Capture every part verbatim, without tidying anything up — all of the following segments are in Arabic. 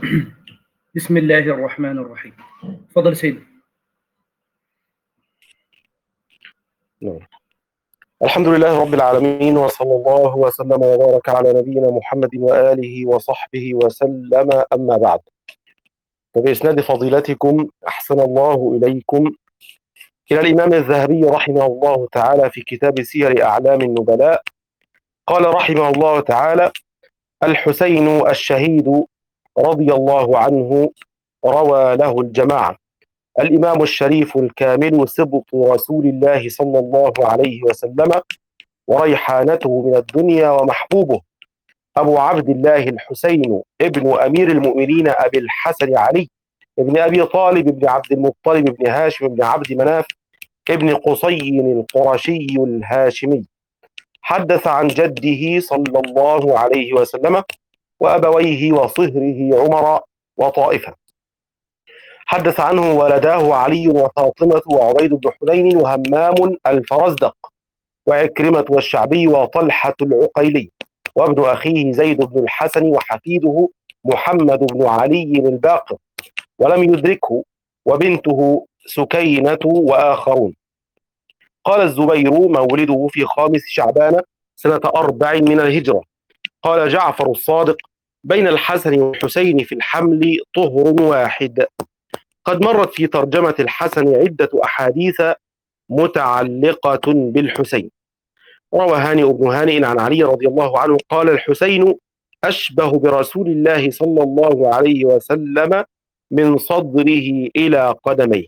بسم الله الرحمن الرحيم. تفضل سيدي. نعم. الحمد لله رب العالمين، وصلى الله وسلم وبارك على نبينا محمد وآله وصحبه وسلم، أما بعد. فبإسناد فضيلتكم أحسن الله إليكم إلى الإمام الذهبي رحمه الله تعالى في كتاب سير أعلام النبلاء، قال رحمه الله تعالى: الحسين الشهيد رضي الله عنه روى له الجماعة، الإمام الشريف الكامل سبط رسول الله صلى الله عليه وسلم، وريحانته من الدنيا ومحبوبه، أبو عبد الله الحسين ابن أمير المؤمنين أبي الحسن علي ابن أبي طالب ابن عبد المطلب ابن هاشم ابن عبد مناف ابن قصي القرشي الهاشمي، حدث عن جده صلى الله عليه وسلم وأبويه وصهره عمر وطائفة، حدث عنه ولداه علي وفاطمة وعبيد بن حنين وهمام الفرزدق وعكرمة والشعبي وطلحة العقيلي وابن أخيه زيد بن الحسن وحفيده محمد بن علي الباقر ولم يدركه، وبنته سكينة وآخرون. قال الزبير مولده في خامس شعبان سنة أربع من الهجرة. قال جعفر الصادق: بين الحسن والحسين في الحمل طهر واحد. قد مرت في ترجمة الحسن عدة أحاديث متعلقة بالحسين. روى هانئ بن هانئ عن علي رضي الله عنه قال: الحسين أشبه برسول الله صلى الله عليه وسلم من صدره إلى قدميه.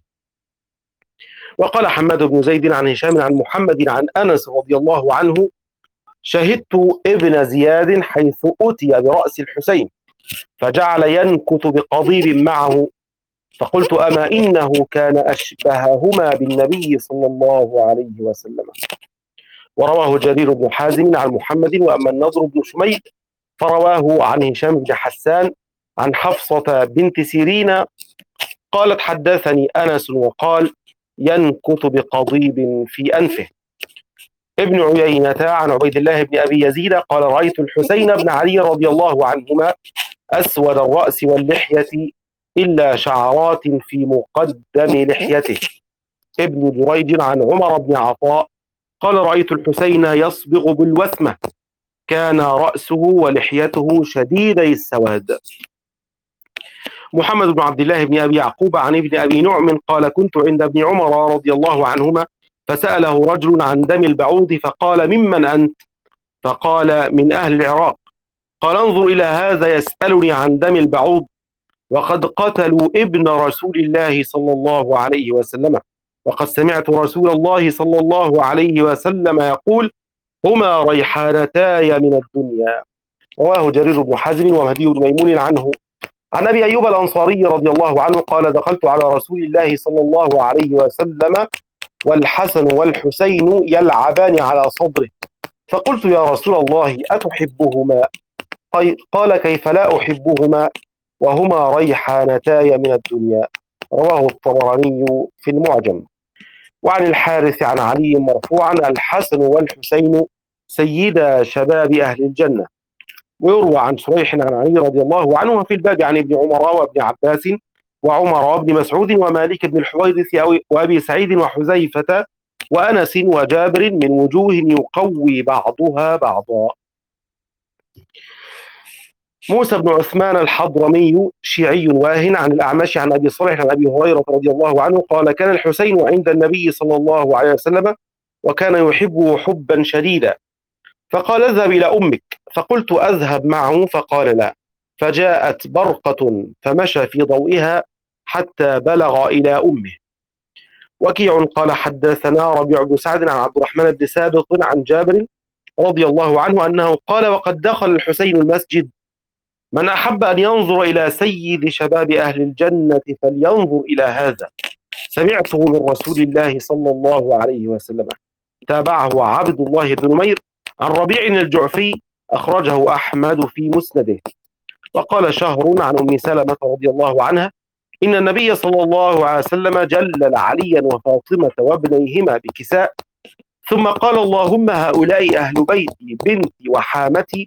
وقال حماد بن زيد عن هشام عن محمد عن أنس رضي الله عنه: شهدت ابن زياد حيث أتي برأس الحسين فجعل ينكث بقضيب معه، فقلت: أما إنه كان أشبههما بالنبي صلى الله عليه وسلم. ورواه جرير بن حازم عن محمد. وأما النضر بن شميل فرواه عن هشام بن حسان عن حفصة بنت سيرين قالت: حدثني أنس وقال: ينكث بقضيب في أنفه. ابن عيينة عن عبيد الله بن أبي يزيد قال: رأيت الحسين بن علي رضي الله عنهما أسود الرأس واللحية إلا شعرات في مقدم لحيته. ابن جريج عن عمر بن عطاء قال: رأيت الحسين يصبغ بالوثمة، كان رأسه ولحيته شديدي السواد. محمد بن عبد الله بن أبي يعقوب عن ابن أبي نعم قال: كنت عند ابن عمر رضي الله عنهما فسأله رجل عن دم البعوض فقال: ممن أنت؟ فقال: من أهل العراق. قال: انظر إلى هذا يسألني عن دم البعوض وقد قتلوا ابن رسول الله صلى الله عليه وسلم، وقد سمعت رسول الله صلى الله عليه وسلم يقول: هما ريحانتاي من الدنيا. رواه جرير بن حازم ومهدي بن ميمون عنه. عن أبي أيوب الأنصاري رضي الله عنه قال: دخلت على رسول الله صلى الله عليه وسلم والحسن والحسين يلعبان على صدره، فقلت: يا رسول الله أتحبهما؟ قال: كيف لا أحبهما وهما ريحانتاي من الدنيا. رواه الطبراني في المعجم. وعن الحارث عن علي مرفوعا: الحسن والحسين سيدا شباب أهل الجنة. ويروى عن شريح عن علي رضي الله عنه في الباب عن ابن عمر وابن عباس وعمر وابن مسعود ومالك بن الحويرث وأبي سعيد وحذيفة وأنس وجابر من وجوه يقوي بعضها بعضا. موسى بن عثمان الحضرمي شيعي واهن عن الأعمش عن أبي صالح عن أبي هريرة رضي الله عنه قال: كان الحسين عند النبي صلى الله عليه وسلم وكان يحبه حبا شديدا، فقال: اذهب إلى أمك. فقلت: أذهب معه؟ فقال: لا. فجاءت برقة فمشى في ضوئها حتى بلغ إلى أمه. وكيع قال: حدثنا ربيع بن سعد عن عبد الرحمن بن سابق عن جابر رضي الله عنه أنه قال: وقد دخل الحسين المسجد، من أحب أن ينظر إلى سيد شباب أهل الجنة فلينظر إلى هذا، سمعته من رسول الله صلى الله عليه وسلم. تابعه عبد الله بن نمير عن ربيع الجعفي، أخرجه أحمد في مسنده. وقال شهر عن أم سلمة رضي الله عنها: إن النبي صلى الله عليه وسلم جلل عليا وفاطمة وابنيهما بكساء، ثم قال: اللهم هؤلاء أهل بيتي بنتي وحامتي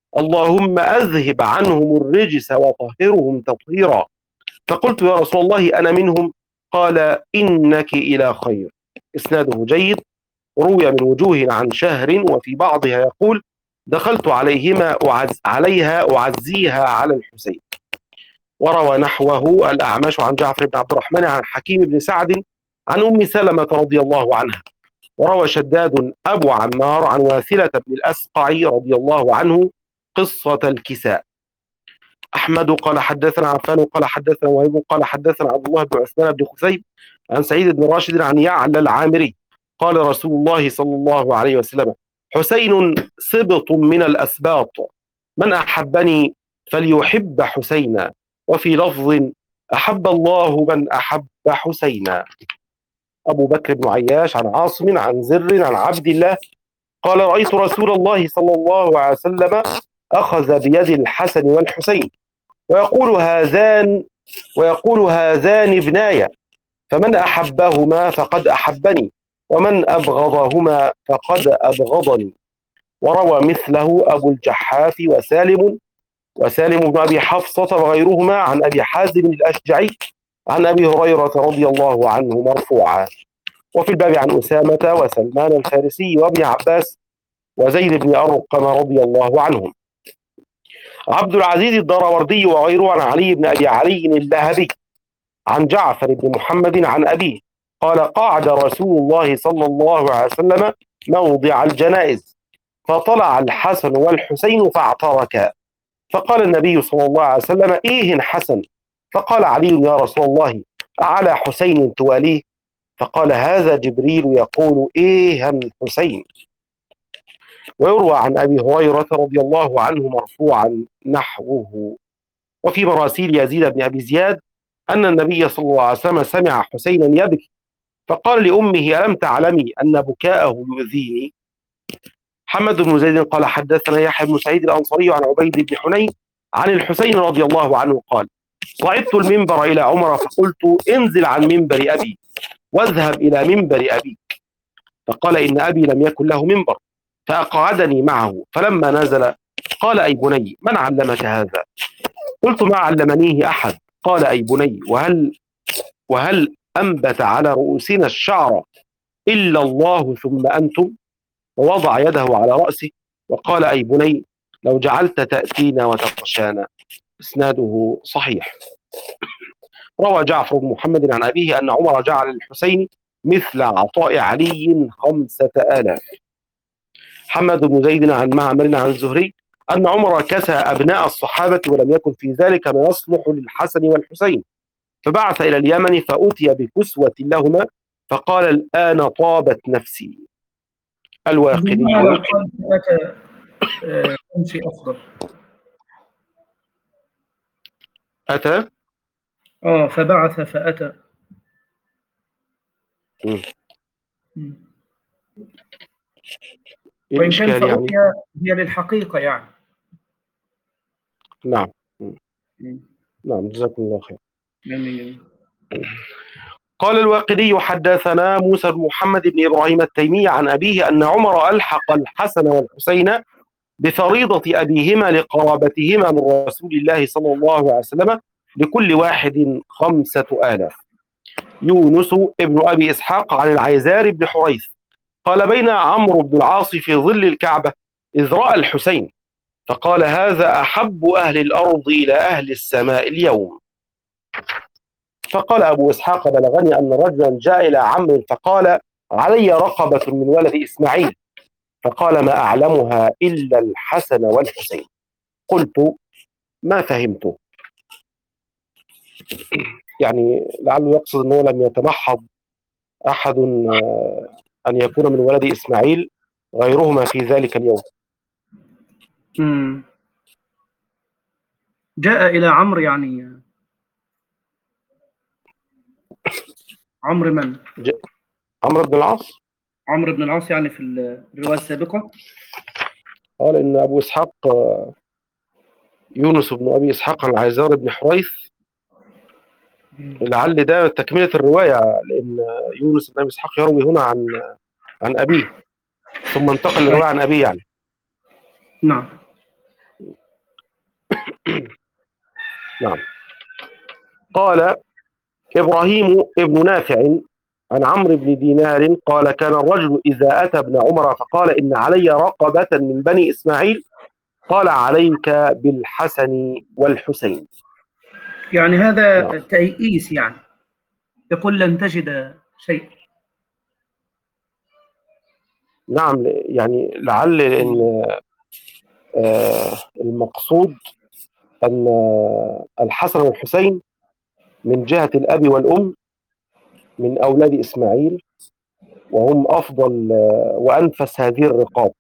اللهم أذهب عنهم الرجس وطهرهم تطهيرا. فقلت يا رسول الله أنا منهم؟ قال إنك إلى خير. إسناده جيد، روي من وجوه عن شهر، وفي بعضها يقول دخلت عليهما أعز عليها أعزيها على الحسين. وروى نحوه الأعمش عن جعفر بن عبد الرحمن عن حكيم بن سعد عن أم سلمة رضي الله عنها. وروى شداد أبو عمار عن واثلة بن الأسقع رضي الله عنه قصة الكساء. أحمد قال حدثنا عفان قال حدثنا وهيب قال حدثنا عبد الله بن عثمان بن خثيب عن سعيد بن راشد عن يعلى العامري قال رسول الله صلى الله عليه وسلم حسين سبط من الأسباط، من أحبني فليحب حسينا. وفي لفظ أحب الله من أحب حسينا. أبو بكر بن عياش عن عاصم عن زر عن عبد الله قال رأيت رسول الله صلى الله عليه وسلم أخذ بيد الحسن والحسين ويقول هذان ويقول هذان ابناي، فمن أحبهما فقد أحبني، ومن أبغضهما فقد أبغضني. وروى مثله أبو الجحاف وسالم وسالم بن أبي حفصة وغيرهما عن أبي حازم الأشجعي عن أبي هريرة رضي الله عنه مرفوعا. وفي الباب عن أسامة وسلمان الفارسي وابن عباس وزيد بن أرقم رضي الله عنهم. عبد العزيز الدراوردي وغيره عن علي بن أبي علي اللهبي عن جعفر بن محمد عن أبيه قال قعد رسول الله صلى الله عليه وسلم موضع الجنائز فطلع الحسن والحسين فاعتركا، فقال النبي صلى الله عليه وسلم إيه حسن؟ فقال علي يا رسول الله أعلى حسين تواليه؟ فقال هذا جبريل يقول إيه حسين. ويروى عن أبي هريرة رضي الله عنه مرفوعا نحوه. وفي مراسيل يزيد بن أبي زياد أن النبي صلى الله عليه وسلم سمع حسينا يبكي فقال لأمه ألم تعلمي أن بكاءه يؤذيني؟ حمد بن زيد قال حدثنا يحيى بن سعيد الأنصاري عن عبيد بن حنين عن الحسين رضي الله عنه قال صعدت المنبر إلى عمر فقلت انزل عن منبر أبي واذهب إلى منبر أبيك، فقال إن أبي لم يكن له منبر، فأقعدني معه، فلما نزل قال أي بني من علمك هذا؟ قلت ما علمنيه أحد. قال أي بني وهل وهل أنبت على رؤوسنا الشعر إلا الله ثم أنتم؟ ووضع يده على رأسه وقال أي بني لو جعلت تأتينا وتغشانا. إسناده صحيح. روى جعفر بن محمد عن أبيه أن عمر جعل للحسين مثل عطاء علي خمسة آلاف. حمد بن زيد عن معمر عن الزهري أن عمر كسى أبناء الصحابة ولم يكن في ذلك ما يصلح للحسن والحسين، فبعث إلى اليمن فأتي بكسوة لهما فقال الآن طابت نفسي. الواقدي لو قال أتى أمشي أفضل. أتى آه فبعث فأتى. مم. وإن كان الإشكال يعني فأتي هي للحقيقة يعني. نعم نعم جزاكم الله خير. جميل. قال الواقدي حدثنا موسى بن محمد بن إبراهيم التيمي عن أبيه أن عمر ألحق الحسن والحسين بفريضة أبيهما لقرابتهما من رسول الله صلى الله عليه وسلم لكل واحد خمسة آلاف. يونس ابن أبي إسحاق عن العيزار بن حريث قال بين عمرو بن العاص في ظل الكعبة إذ رأى الحسين فقال هذا أحب أهل الأرض إلى أهل السماء اليوم. فقال أبو إسحاق بلغني أن رجلا جاء إلى عم فقال علي رقبة من ولد إسماعيل، فقال ما أعلمها إلا الحسن والحسين. قلت ما فهمت، يعني لعله يقصد أنه لم يتمحض أحد أن يكون من ولد إسماعيل غيرهما في ذلك اليوم. مم. جاء إلى عمرو يعني عمرو من؟ عمرو بن العاص. عمرو بن العاص يعني في الرواية السابقة. قال إن أبو إسحاق يونس بن أبي إسحاق عن العيزار بن حريث، لعل ده تكملة الرواية لأن يونس بن أبي إسحاق يروي هنا عن عن أبيه ثم انتقل للرواية عن أبيه يعني. نعم. نعم. قال إبراهيم ابن نافع عن عمرو بن دينار قال كان الرجل إذا أتى ابن عمر فقال إن علي رقبة من بني إسماعيل قال عليك بالحسن والحسين. يعني هذا نعم. تيئيس، يعني يقول لن تجد شيء. نعم، يعني لعل إن آه المقصود أن الحسن والحسين من جهة الأب والأم من أولاد إسماعيل، وهم أفضل آه وأنفس هذه الرقاب،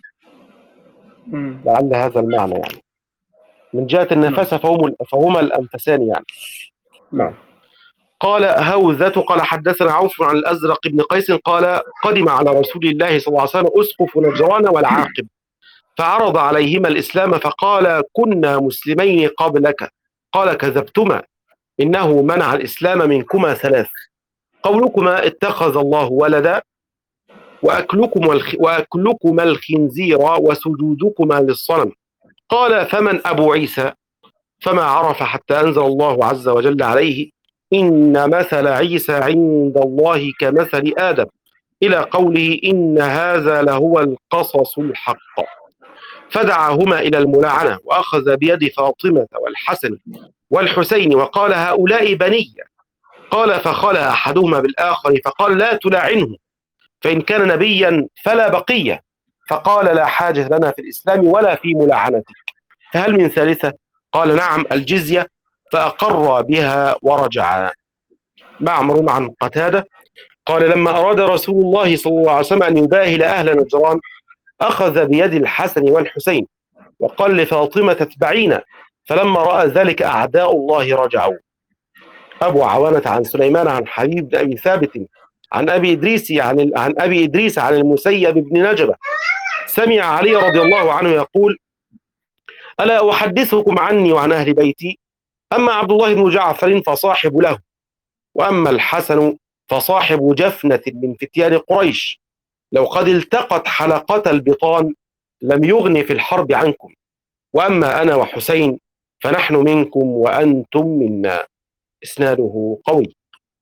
مم. لعل هذا المعنى يعني من جهة نعم. النفاسة فهم فهما الأنفسان يعني. نعم. نعم. قال هوذة قال حدثنا عوف عن الأزرق بن قيس قال قدم على رسول الله صلى الله عليه وسلم أسقف نجران والعاقب فعرض عليهما الإسلام فقال كنا مسلمين قبلك قال كذبتما إنه منع الإسلام منكما ثلاث: قولكما اتخذ الله ولدا، وأكلكم الخ... وأكلكما الخنزير، وسجودكما للصنم. قال فمن أبو عيسى؟ فما عرف حتى أنزل الله عز وجل عليه إن مثل عيسى عند الله كمثل آدم إلى قوله إن هذا لهو القصص الحق. فدعاهما إلى الملاعنة وأخذ بيد فاطمة والحسن والحسين وقال هؤلاء بني. قال فخلى أحدهما بالآخر فقال لا تلاعنه فإن كان نبيا فلا بقية. فقال لا حاجة لنا في الإسلام ولا في ملاعنتك، فهل من ثالثة؟ قال نعم الجزية. فأقر بها ورجع. معمر عن قتادة قال لما أراد رسول الله صلى الله عليه وسلم أن يباهل أهل نجران أخذ بيد الحسن والحسين وقال لفاطمة تتبعينا، فلما رأى ذلك أعداء الله رجعوا. أبو عوانة عن سليمان عن حبيب بن أبي ثابت عن أبي إدريس عن, عن أبي إدريس عن المسيب بن نجبة سمع علي رضي الله عنه يقول ألا أحدثكم عني وعن أهل بيتي؟ أما عبد الله بن جعفر فصاحب له، وأما الحسن فصاحب جفنة من فتيان قريش، لو قد التقت حلقة البطان لم يغن في الحرب عنكم، وأما أنا وحسين فنحن منكم وأنتم منا. إسناده قوي.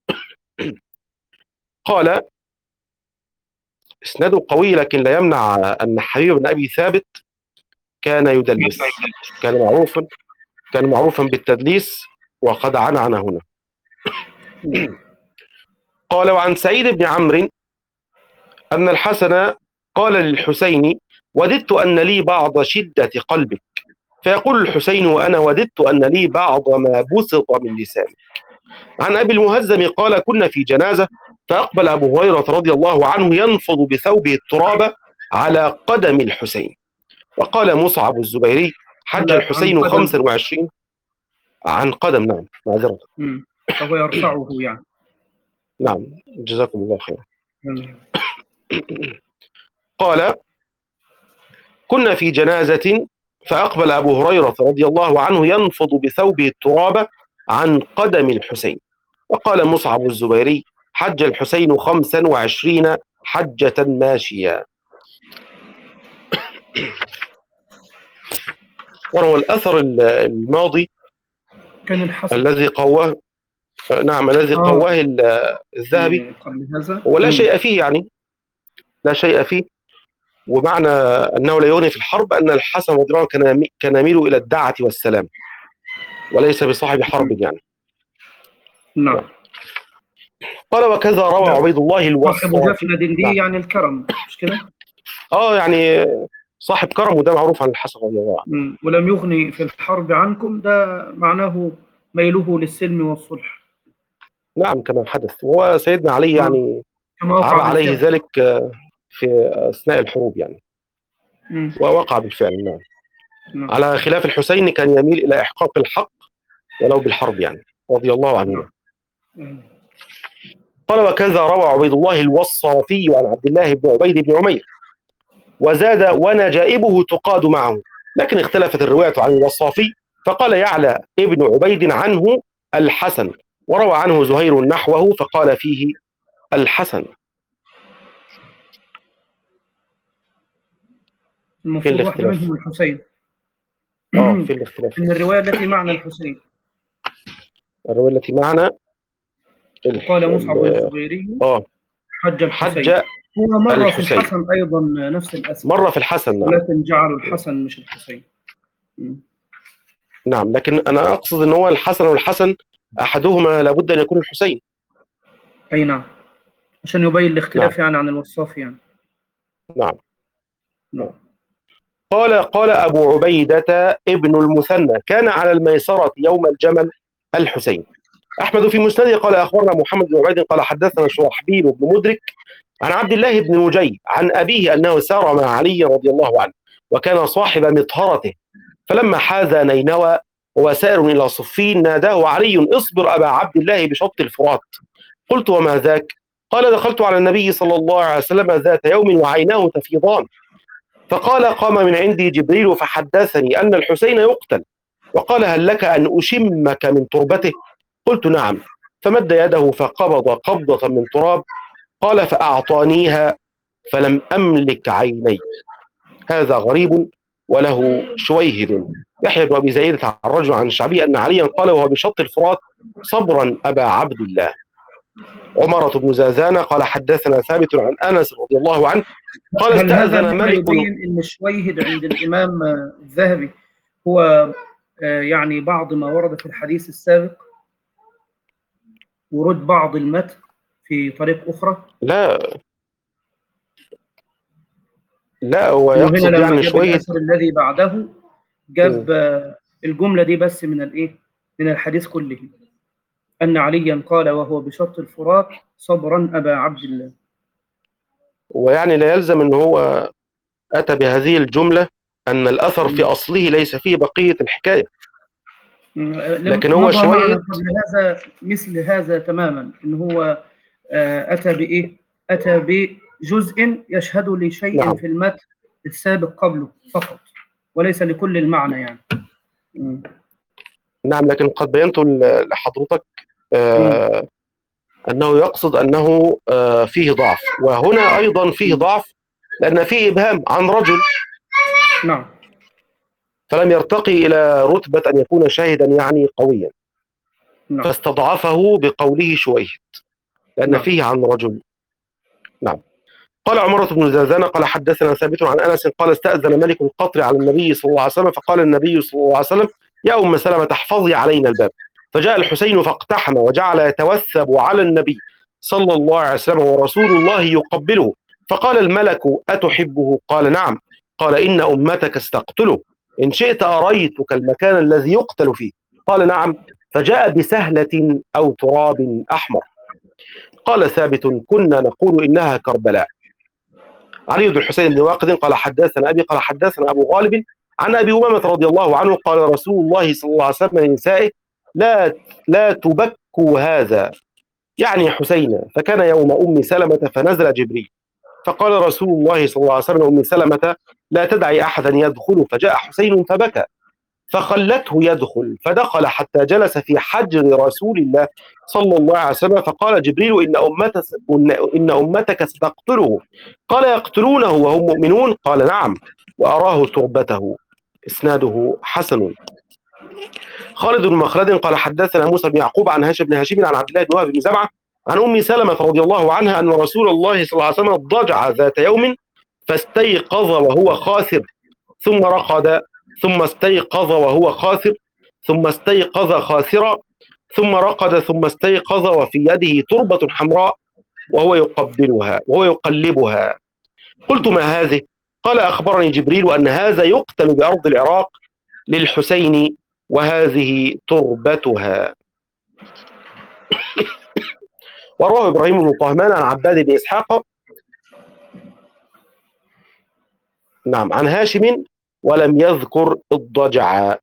قال إسناده قوي لكن لا يمنع أن حبيب بن أبي ثابت كان يدلس، كان معروفا كان معروفا بالتدليس وقد عنعن هنا. قال وعن سعيد بن عمرو أن الحسن قال للحسين وددت أن لي بعض شدة قلبك، فيقول الحسين وأنا وددت أن لي بعض ما بسط من لسانك. عن أبي المهزم قال كنا في جنازة فأقبل أبو هريرة رضي الله عنه ينفض بثوبه التراب على قدم الحسين، وقال مصعب الزبيري حج الحسين خمسا وعشرين عن قدم. نعم معذرة. فهو يرفعه يعني. نعم جزاكم الله خير. قال كنا في جنازة فأقبل أبو هريرة رضي الله عنه ينفض بثوبه التراب عن قدم الحسين، وقال مصعب الزبيري حج الحسين خمسا وعشرين حجة ماشية. وهو الأثر الماضي كان الحسن الذي قواه نعم الذي آه. قواه الذهبي ولا شيء فيه، يعني لا شيء فيه. ومعنى أنه لا يغني في الحرب أن الحسن رضي الله عنه كان يميل إلى الدعة والسلام وليس بصاحب حرب يعني. نعم. قال وكذا روى عبيد الله الوصافي. صاحب جفنة دي نعم. يعني الكرم مش كده؟ اه يعني صاحب كرم، وده معروف عن الحسن رضي الله عنه. ولم يغني في الحرب عنكم، ده معناه ميله للسلم والصلح. نعم كما حدث، وهو سيدنا علي يعني عرى عليه ذلك في أثناء الحروب يعني م. ووقع بالفعل. نعم. نعم. على خلاف الحسين كان يميل إلى إحقاق الحق ولو بالحرب يعني رضي الله عنه. نعم. قال وكذا روى عبيد الله الوصافي عن عبد الله بن عبيد بن عمير وزاد ونجائبه تقاد معه، لكن اختلفت الرواية عن الوصافي فقال يعلى ابن عبيد عنه الحسن، وروى عنه زهير نحوه فقال فيه الحسن. المفروض واحد منهم الحسين. اه في الاختلاف إن الرواية التي معنى الحسين. الرواية التي معنا وقال مصعب ال- الزبيري اه حج الحسين. حج هو مرة في الحسين، الحسن أيضا نفس الاسم، مرة في الحسن. نعم ولكن جعلوا الحسن مش الحسين. م. نعم، لكن أنا أقصد أن هو الحسن والحسن أحدهما لابد أن يكون الحسين. أي نعم، عشان يبين نعم الاختلاف يعني عن الوصاف يعني. نعم. نعم. قال قال أبو عبيدة ابن المثنى كان على الميسرة يوم الجمل الحسين. أحمد في مسنده قال أخبرنا محمد بن عبيد قال حدثنا شرحبيل بن مدرك عن عبد الله بن نجي عن أبيه أنه سار مع علي رضي الله عنه وكان صاحب مطهرته، فلما حاز نينوى وهو سائر إلى صفين ناداه علي اصبر أبا عبد الله بشط الفرات. قلت وما ذاك؟ قال دخلت على النبي صلى الله عليه وسلم ذات يوم وعيناه تفيضان، فقال قام من عندي جبريل فحدثني أن الحسين يقتل، وقال هل لك أن أشمك من تربته؟ قلت نعم، فمد يده فقبض قبضة من تراب، قال فأعطانيها فلم أملك عيني. هذا غريب وله شويهد. يحيى بن أبي زيد عن رجل عن الشعبي أن عليا قال وهو بشط الفرات صبرا أبا عبد الله. عمرة بن زازان قال حدثنا ثابت عن أنس رضي الله عنه قال هل هذا استأذن مما ملك. يبين أن الشويهد عند الإمام الذهبي هو آه، يعني بعض ما ورد في الحديث السابق، ورود بعض المتن في طريق أخرى؟ لا لا هو إنه هنا يقصد لما يعني جاب شوية. الأثر الذي بعده جاب آه، الجملة دي بس من الإيه؟ من الحديث كله، أن عليا قال وهو بشط الفرات صبرا أبا عبد الله. ويعني لا يلزم أن هو أتى بهذه الجملة أن الأثر في أصله ليس فيه بقية الحكاية، لكن هو مضى معنا شويهد. قبل هذا مثل هذا تماما، إن هو آه، أتى بإيه؟ أتى بجزء يشهد لشيء نعم في المتن السابق قبله فقط، وليس لكل المعنى يعني. م. نعم، لكن قد بينت لحضرتك م. آه أنه يقصد أنه آه فيه ضعف، وهنا أيضا فيه م. ضعف لأن فيه إبهام عن رجل، نعم. فلم يرتقي إلى رتبة أن يكون شاهدا يعني قويا، نعم. فاستضعفه بقوله شويهد لأن نعم. فيه عن رجل. نعم. قال عمرة بن زازان قال حدثنا ثابت عن أنس قال استأذن ملك القطر على النبي صلى الله عليه وسلم، فقال النبي صلى الله عليه وسلم يا أم سلمة احفظي علينا الباب، فجاء الحسين فاقتحم وجعل يتوثب على النبي صلى الله عليه وسلم ورسول الله يقبله، فقال الملك أتحبه؟ قال نعم. قال إن أمتك استقتله، إن شئت أريتك المكان الذي يقتل فيه. قال نعم، فجاء بسهلة أو تراب أحمر. قال ثابت كنا نقول إنها كربلاء. علي بن الحسين بن واقد قال حدثنا أبي قال حدثنا أبو غالب عن أبي أمامة رضي الله عنه قال رسول الله صلى الله عليه وسلم لنسائه لا لا تبكوا هذا، يعني حسين، فكان يوم أم سلمة فنزل جبريل فقال رسول الله صلى الله عليه وسلم أم سلمة لا تدعي أحدا يدخل، فجاء حسين فبكى فخلته يدخل، فدخل حتى جلس في حجر رسول الله صلى الله عليه وسلم، فقال جبريل إن أمتك إن أمتك ستقتله. قال يقتلونه وهم مؤمنون؟ قال نعم، وأراه تربته. إسناده حسن. خالد بن مخلد قال حدثنا موسى بن يعقوب عن هاشم بن هاشم عن عبد الله بن وهب بن زمعة عن أم سلمة رضي الله عنها أن رسول الله صلى الله عليه وسلم ضجع ذات يوم فاستيقظ وهو خاسر، ثم رقد، ثم استيقظ وهو خاسر، ثم استيقظ خاسرا، ثم رقد، ثم استيقظ وفي يده تربة حمراء وهو يقبلها وهو يقلبها. قلت ما هذه؟ قال أخبرني جبريل أن هذا يقتل بأرض العراق للحسين وهذه تربتها. ورواه إبراهيم بن طهمان عن عباد بن إسحاق نعم عن هاشم ولم يذكر الضجع.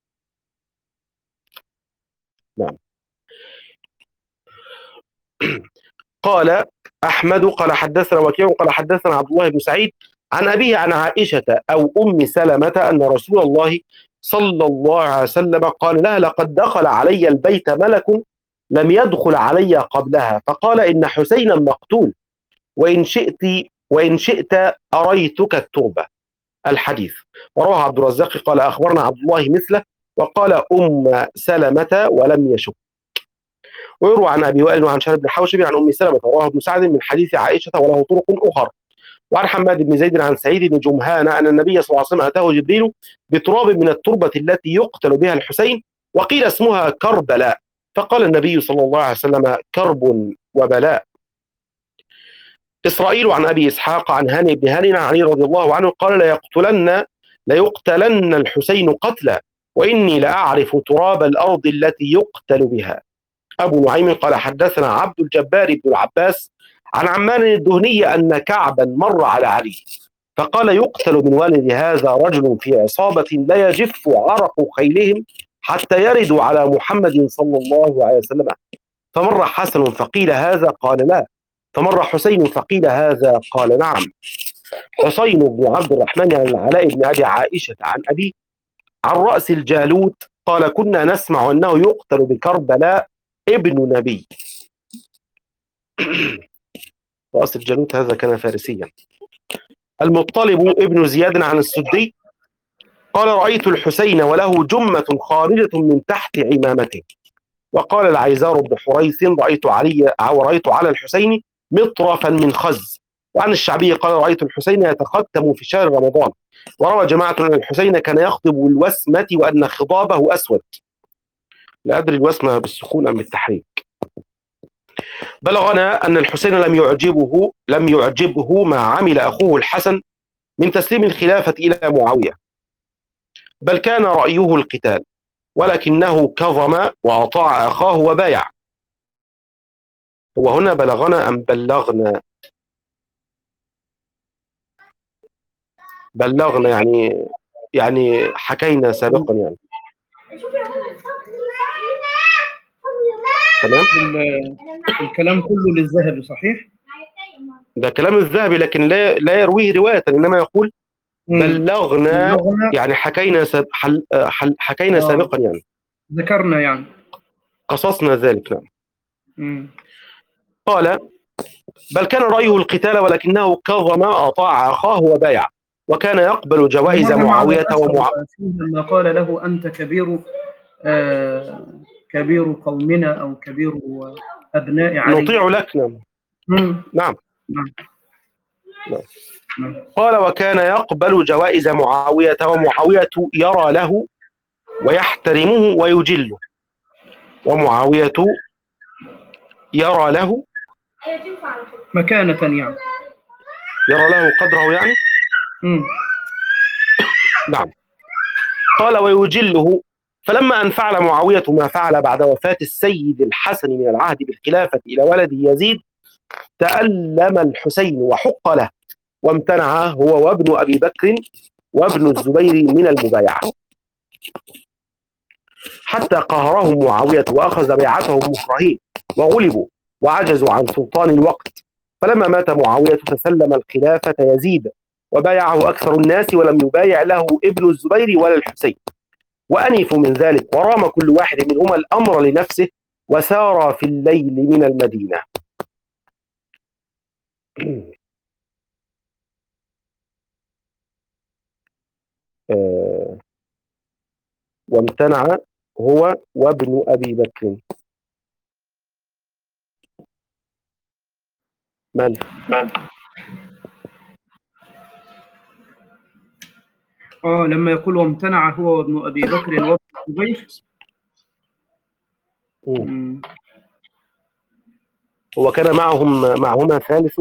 نعم. قال أحمد قال حدثنا وكيع قال حدثنا عبد الله بن سعيد عن أبيه عن عائشة أو أم سلمة أن رسول الله صلى الله عليه وسلم قال لها لقد دخل علي البيت ملك لم يدخل علي قبلها، فقال إن حسينا مقتول، وإن شئت وإن شئت أريتك التربة. الحديث. وروى عبد الرزاق قال أخبرنا عبد الله مثله، وقال أم سلمة ولم يشك. ويروى عن أبي وائل وعن شهر بن حوشب عن أم سلمة، ورواه ابن سعد من حديث عائشة وله طرق أخرى. وعن حماد بن زيد عن سعيد بن جمهان أن النبي صلى الله عليه وسلم أتاه جبريل بتراب من التربة التي يقتل بها الحسين، وقيل اسمها كربلاء، فقال النبي صلى الله عليه وسلم كرب وبلاء. إسرائيل عن أبي إسحاق عن هاني بن هاني عن علي رضي الله عنه قال ليقتلن ليقتلن الحسين قتلا، وإني لأعرف تراب الأرض التي يقتل بها. أبو نعيم قال حدثنا عبد الجبار بن العباس عن عمان الدهني أن كعبا مر على علي فقال يقتل من والد هذا رجل في عصابة لا يجف عرق خيلهم حتى يردوا على محمد صلى الله عليه وسلم، فمر حسن فقيل هذا قال لا، فمر حسين فقيل هذا قال نعم. حسين بن عبد الرحمن عن العلاء بن أبي عائشة عن أبي عن رأس الجالوت قال كنا نسمع أنه يقتل بكربلاء ابن نبي. رأس الجالوت هذا كان فارسيا. المطلب ابن زياد عن السدي قال رأيت الحسين وله جمة خارجة من تحت عمامته. وقال العيزار بن حريث رأيت علي ورأيت على الحسين مطرفا من خز. وعن الشعبي قال رأيت الحسين يتختم في شهر رمضان. وروى جماعة أن الحسين كان يخضب الوسمة وأن خضابه أسود. لا أدري الوسمة بالسكون أم بالتحريك. بلغنا أن الحسين لم يعجبه لم يعجبه ما عمل أخوه الحسن من تسليم الخلافة إلى معاوية، بل كان رأيه القتال، ولكنه كظم وأطاع أخاه وبايع. وهنا بلغنا أم بلغنا؟ بلغنا يعني يعني حكينا سابقا يعني. تمام. الكلام كله للذهبي صحيح؟ ده كلام الذهبي لكن لا لا يرويه رواية، إنما يقول بلغنا يعني حكينا ساب حل حل حكينا آه. سابقا يعني ذكرنا يعني قصصنا ذلك. نعم. مم. قال بل كان رأيه القتال ولكنه كظم أطاع أخاه وبايع، وكان يقبل جوائز معاوية ومعاوية لما قال له أنت كبير آه كبير قومنا أو كبير أبناء علي نطيع لك. نعم. مم. نعم. نعم. نعم. قال وكان يقبل جوائز معاوية ومعاوية يرى له ويحترمه ويجله، ومعاوية يرى له مكانة يعني يرى له قدره يعني. مم. نعم. قال ويجله، فلما أن فعل معاوية ما فعل بعد وفاة السيد الحسن من العهد بالخلافة إلى ولده يزيد تألم الحسين وحق له، وامتنع هو وابن أبي بكر وابن الزبير من المبايعة حتى قهرهم معاوية وأخذ بيعتهم مكرهين وغلبوا وعجزوا عن سلطان الوقت. فلما مات معاوية تسلم الخلافة يزيد وبايعه أكثر الناس، ولم يبايع له ابن الزبير ولا الحسين، وأنفوا من ذلك ورام كل واحد منهما الأمر لنفسه وسار في الليل من المدينة. آه وامتنع هو وابن أبي بكر. من؟ من؟ آه لما يقول وامتنع هو وابن أبي بكر وابن الزبير. هو كان معهم معهما ثالث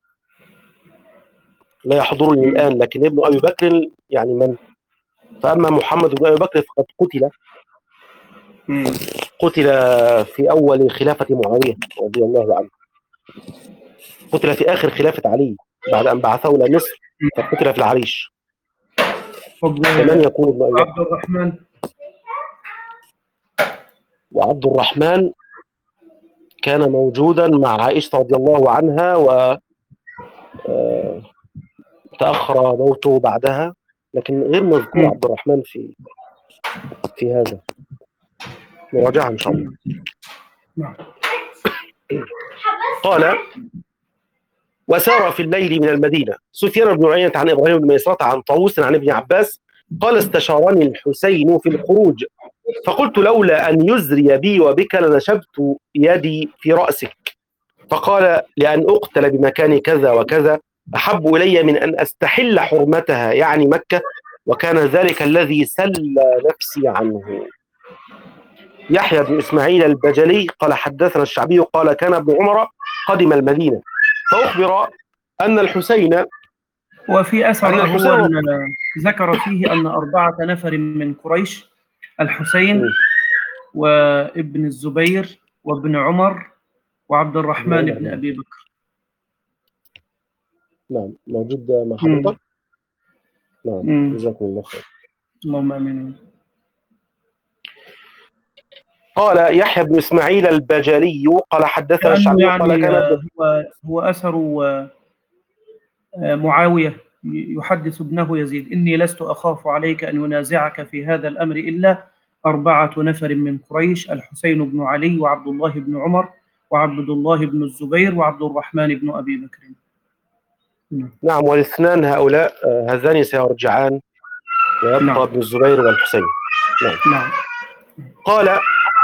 لا يحضرني الآن، لكن ابن أبي بكر يعني من؟ فأما محمد بن أبي بكر فقد قتل مم. قتل في أول خلافة معاوية رضي الله عنه، قتل في آخر خلافة علي بعد أن بعثه إلى مصر، فقتل في العريش. كمان يكون ابن أبي عبد الرحمن وعبد الرحمن كان موجودا مع عائشة رضي الله عنها، و تأخر موته بعدها، لكن غير مذكور عبد الرحمن في في هذا. نراجعها إن شاء الله. قال وسار في الليل من المدينة. سفيان بن عيينة عن إبراهيم بن ميسرة عن طاووس عن ابن عباس قال استشارني الحسين في الخروج، فقلت لولا أن يزري بي وبك لنشبت يدي في رأسك. فقال لأن أقتل بمكان كذا وكذا أحب إلي من أن أستحل حرمتها، يعني مكة، وكان ذلك الذي سل نفسي عنه. يحيى بن إسماعيل البجلي قال حدثنا الشعبي قال كان ابن عمر قدم المدينة فأخبر أن الحسين وفي أثر أن هو الحسين أن ذكر فيه أن أربعة نفر من قريش، الحسين وابن الزبير وابن عمر وعبد الرحمن بن أبي بكر. نعم موجود مع حضرتك. نعم جزاكم الله خير. اللهم آمين. قال يحيى بن إسماعيل البجلي قال حدثنا الشعبي يعني قال كان هو هو أثر معاوية يحدث ابنه يزيد: إني لست أخاف عليك أن ينازعك في هذا الأمر إلا أربعة نفر من قريش، الحسين بن علي وعبد الله بن عمر وعبد الله بن الزبير وعبد الرحمن بن أبي بكر. نعم، والاثنان هؤلاء هذان سيرجعان ويبقى نعم. ابن الزبير والحسين. نعم. نعم. قال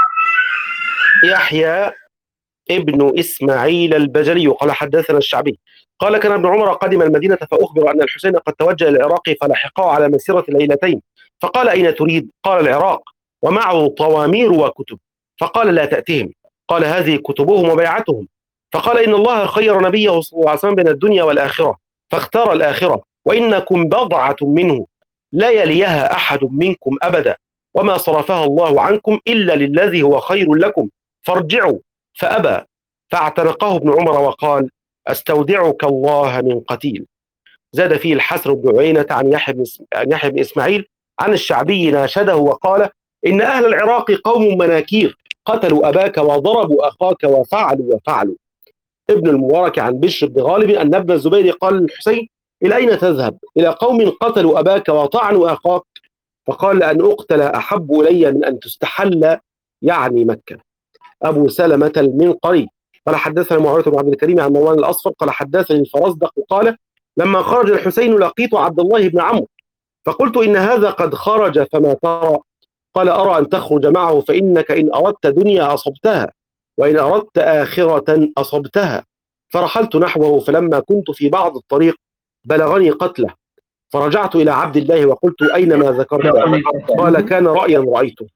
يحيى ابن إسماعيل البجلي قال حدثنا الشعبي قال كان ابن عمر قدم المدينة فأخبر أن الحسين قد توجه إلى العراق فلحقه على مسيرة ليلتين، فقال أين تريد؟ قال العراق، ومعه طوامير وكتب. فقال لا تأتهم. قال هذه كتبهم وبيعتهم. فقال إن الله خير نبيه صلى الله عليه وسلم بين الدنيا والآخرة فاختار الآخرة، وإنكم بضعة منه لا يليها أحد منكم أبدا، وما صرفها الله عنكم إلا للذي هو خير لكم، فارجعوا. فأبى، فاعتنقه ابن عمر وقال أستودعك الله من قتيل. زاد فيه الحسن بن عيينة عن يحيى بن عن يحيى بن إسماعيل عن الشعبي ناشده وقال إن أهل العراق قوم مناكير قتلوا أباك وضربوا أخاك وفعلوا وفعلوا. ابن المبارك عن بشر بن غالب أن ابن الزبير قال للحسين إلى أين تذهب؟ إلى قوم قتلوا أباك وطعنوا أخاك. فقال أن أقتل أحب إلي من أن تستحل، يعني مكة. أبو سلمة المنقري قال حدثنا معاوية بن عبد الكريم عن مروان الأصفر قال حدثني الفرزدق قال لما خرج الحسين لقيت عبد الله بن عمرو فقلت إن هذا قد خرج فما ترى؟ قال أرى أن تخرج معه، فإنك إن أردت دنيا أصبتها وإن أردت آخرة أصبتها. فرحلت نحوه، فلما كنت في بعض الطريق بلغني قتله، فرجعت إلى عبد الله وقلت أين ما ذكرت؟ قال كان رأيا رأيته.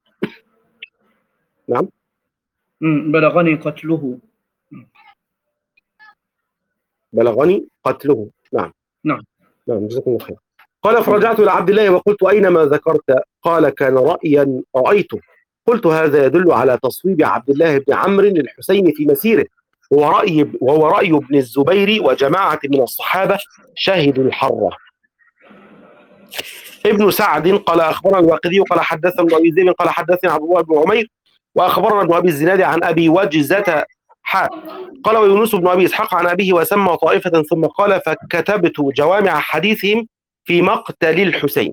نعم بلغني قتله. بلغني قتله. نعم نعم نعم جزاكم الله خير. قال فرجعت إلى عبد الله وقلت أين ما ذكرت؟ قال كان رأيا رأيته. قلت هذا يدل على تصويب عبد الله بن عمرو للحسين في مسيره، وهو رأي وهو رأي ابن الزبير وجماعة من الصحابة شهدوا الحرة. ابن سعد قال أخبرنا الواقدي قال حدثنا ابن أبي ذئب قال حدثنا عبد الله بن عمير وأخبرنا ابن أبي الزناد عن أبي وجزة حاء قال ويونس بن أبي إسحاق عن أبيه وسمى طائفة ثم قال فكتبت جوامع حديثهم في مقتل الحسين.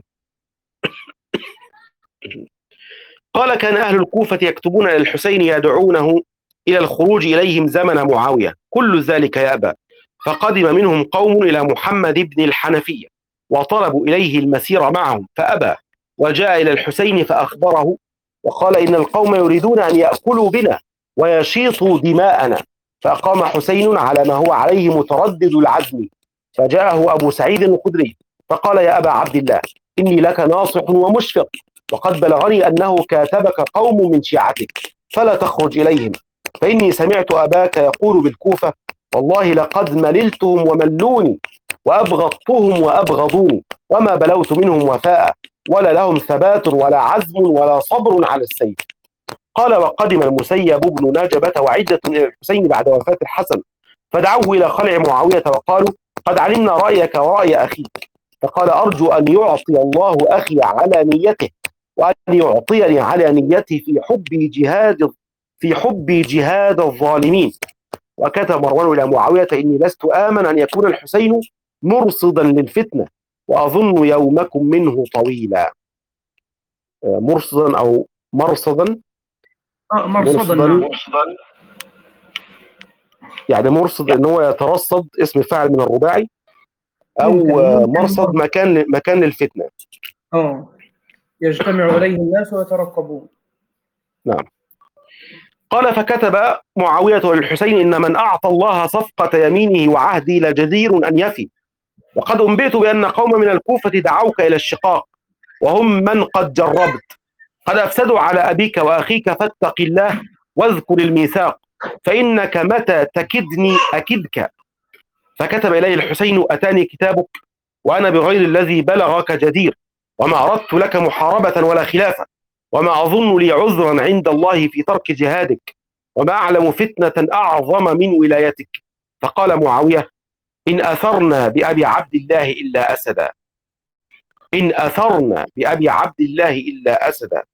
قال كان أهل الكوفة يكتبون للحسين يدعونه إلى الخروج إليهم زمن معاوية، كل ذلك يأبى، فقدم منهم قوم إلى محمد بن الحنفية وطلبوا إليه المسير معهم فأبى، وجاء إلى الحسين فأخبره وقال إن القوم يريدون أن يأكلوا بنا ويشيطوا دماءنا، فأقام حسين على ما هو عليه متردد العزم، فجاءه أبو سعيد الخدري فقال يا أبا عبد الله إني لك ناصح ومشفق، وقد بلغني أنه كاتبك قوم من شيعتك فلا تخرج إليهم، فإني سمعت أباك يقول بالكوفة والله لقد مللتهم وملوني وأبغضتهم وأبغضوني وما بلوت منهم وفاء ولا لهم ثبات ولا عزم ولا صبر على السيف. قال وقدم المسيب بن نجبة وعدة إلى الحسين بعد وفاة الحسن فدعوه إلى خلع معاوية وقالوا قد علمنا رأيك ورأي أخيك، فقال أرجو أن يعطي الله أخي على نيته وأن يعطيني على نيتي في حب جهاد في حب جهاد الظالمين. وكتب مروان إلى معاوية إني لست آمن أن يكون الحسين مرصدا للفتنة وأظن يومكم منه طويلا. مرصدا أو مرصدا آه مرصدا, مرصدا. يعني مرصد ان هو يترصد اسم فاعل من الرباعي او مرصد مكان مكان للفتنه. اه يجتمع إليه الناس ويترقبون. نعم. قال فكتب معاوية للحسين إن من أعطى الله صفقة يمينه وعهدي لجدير أن يفي، وقد أنبئت بأن قوم من الكوفة دعوك إلى الشقاق وهم من قد جربت، قد أفسدوا على أبيك وأخيك، فاتق الله واذكر الميثاق، فإنك متى تكدني أكدك. فكتب إليه الحسين أتاني كتابك وأنا بغير الذي بلغك جدير، وما أردت لك محاربة ولا خلافة، وما أظن لي عذرا عند الله في ترك جهادك، وما أعلم فتنة أعظم من ولايتك. فقال معاوية إن أثرنا بأبي عبد الله إلا أسدا، إن أثرنا بأبي عبد الله إلا أسدا.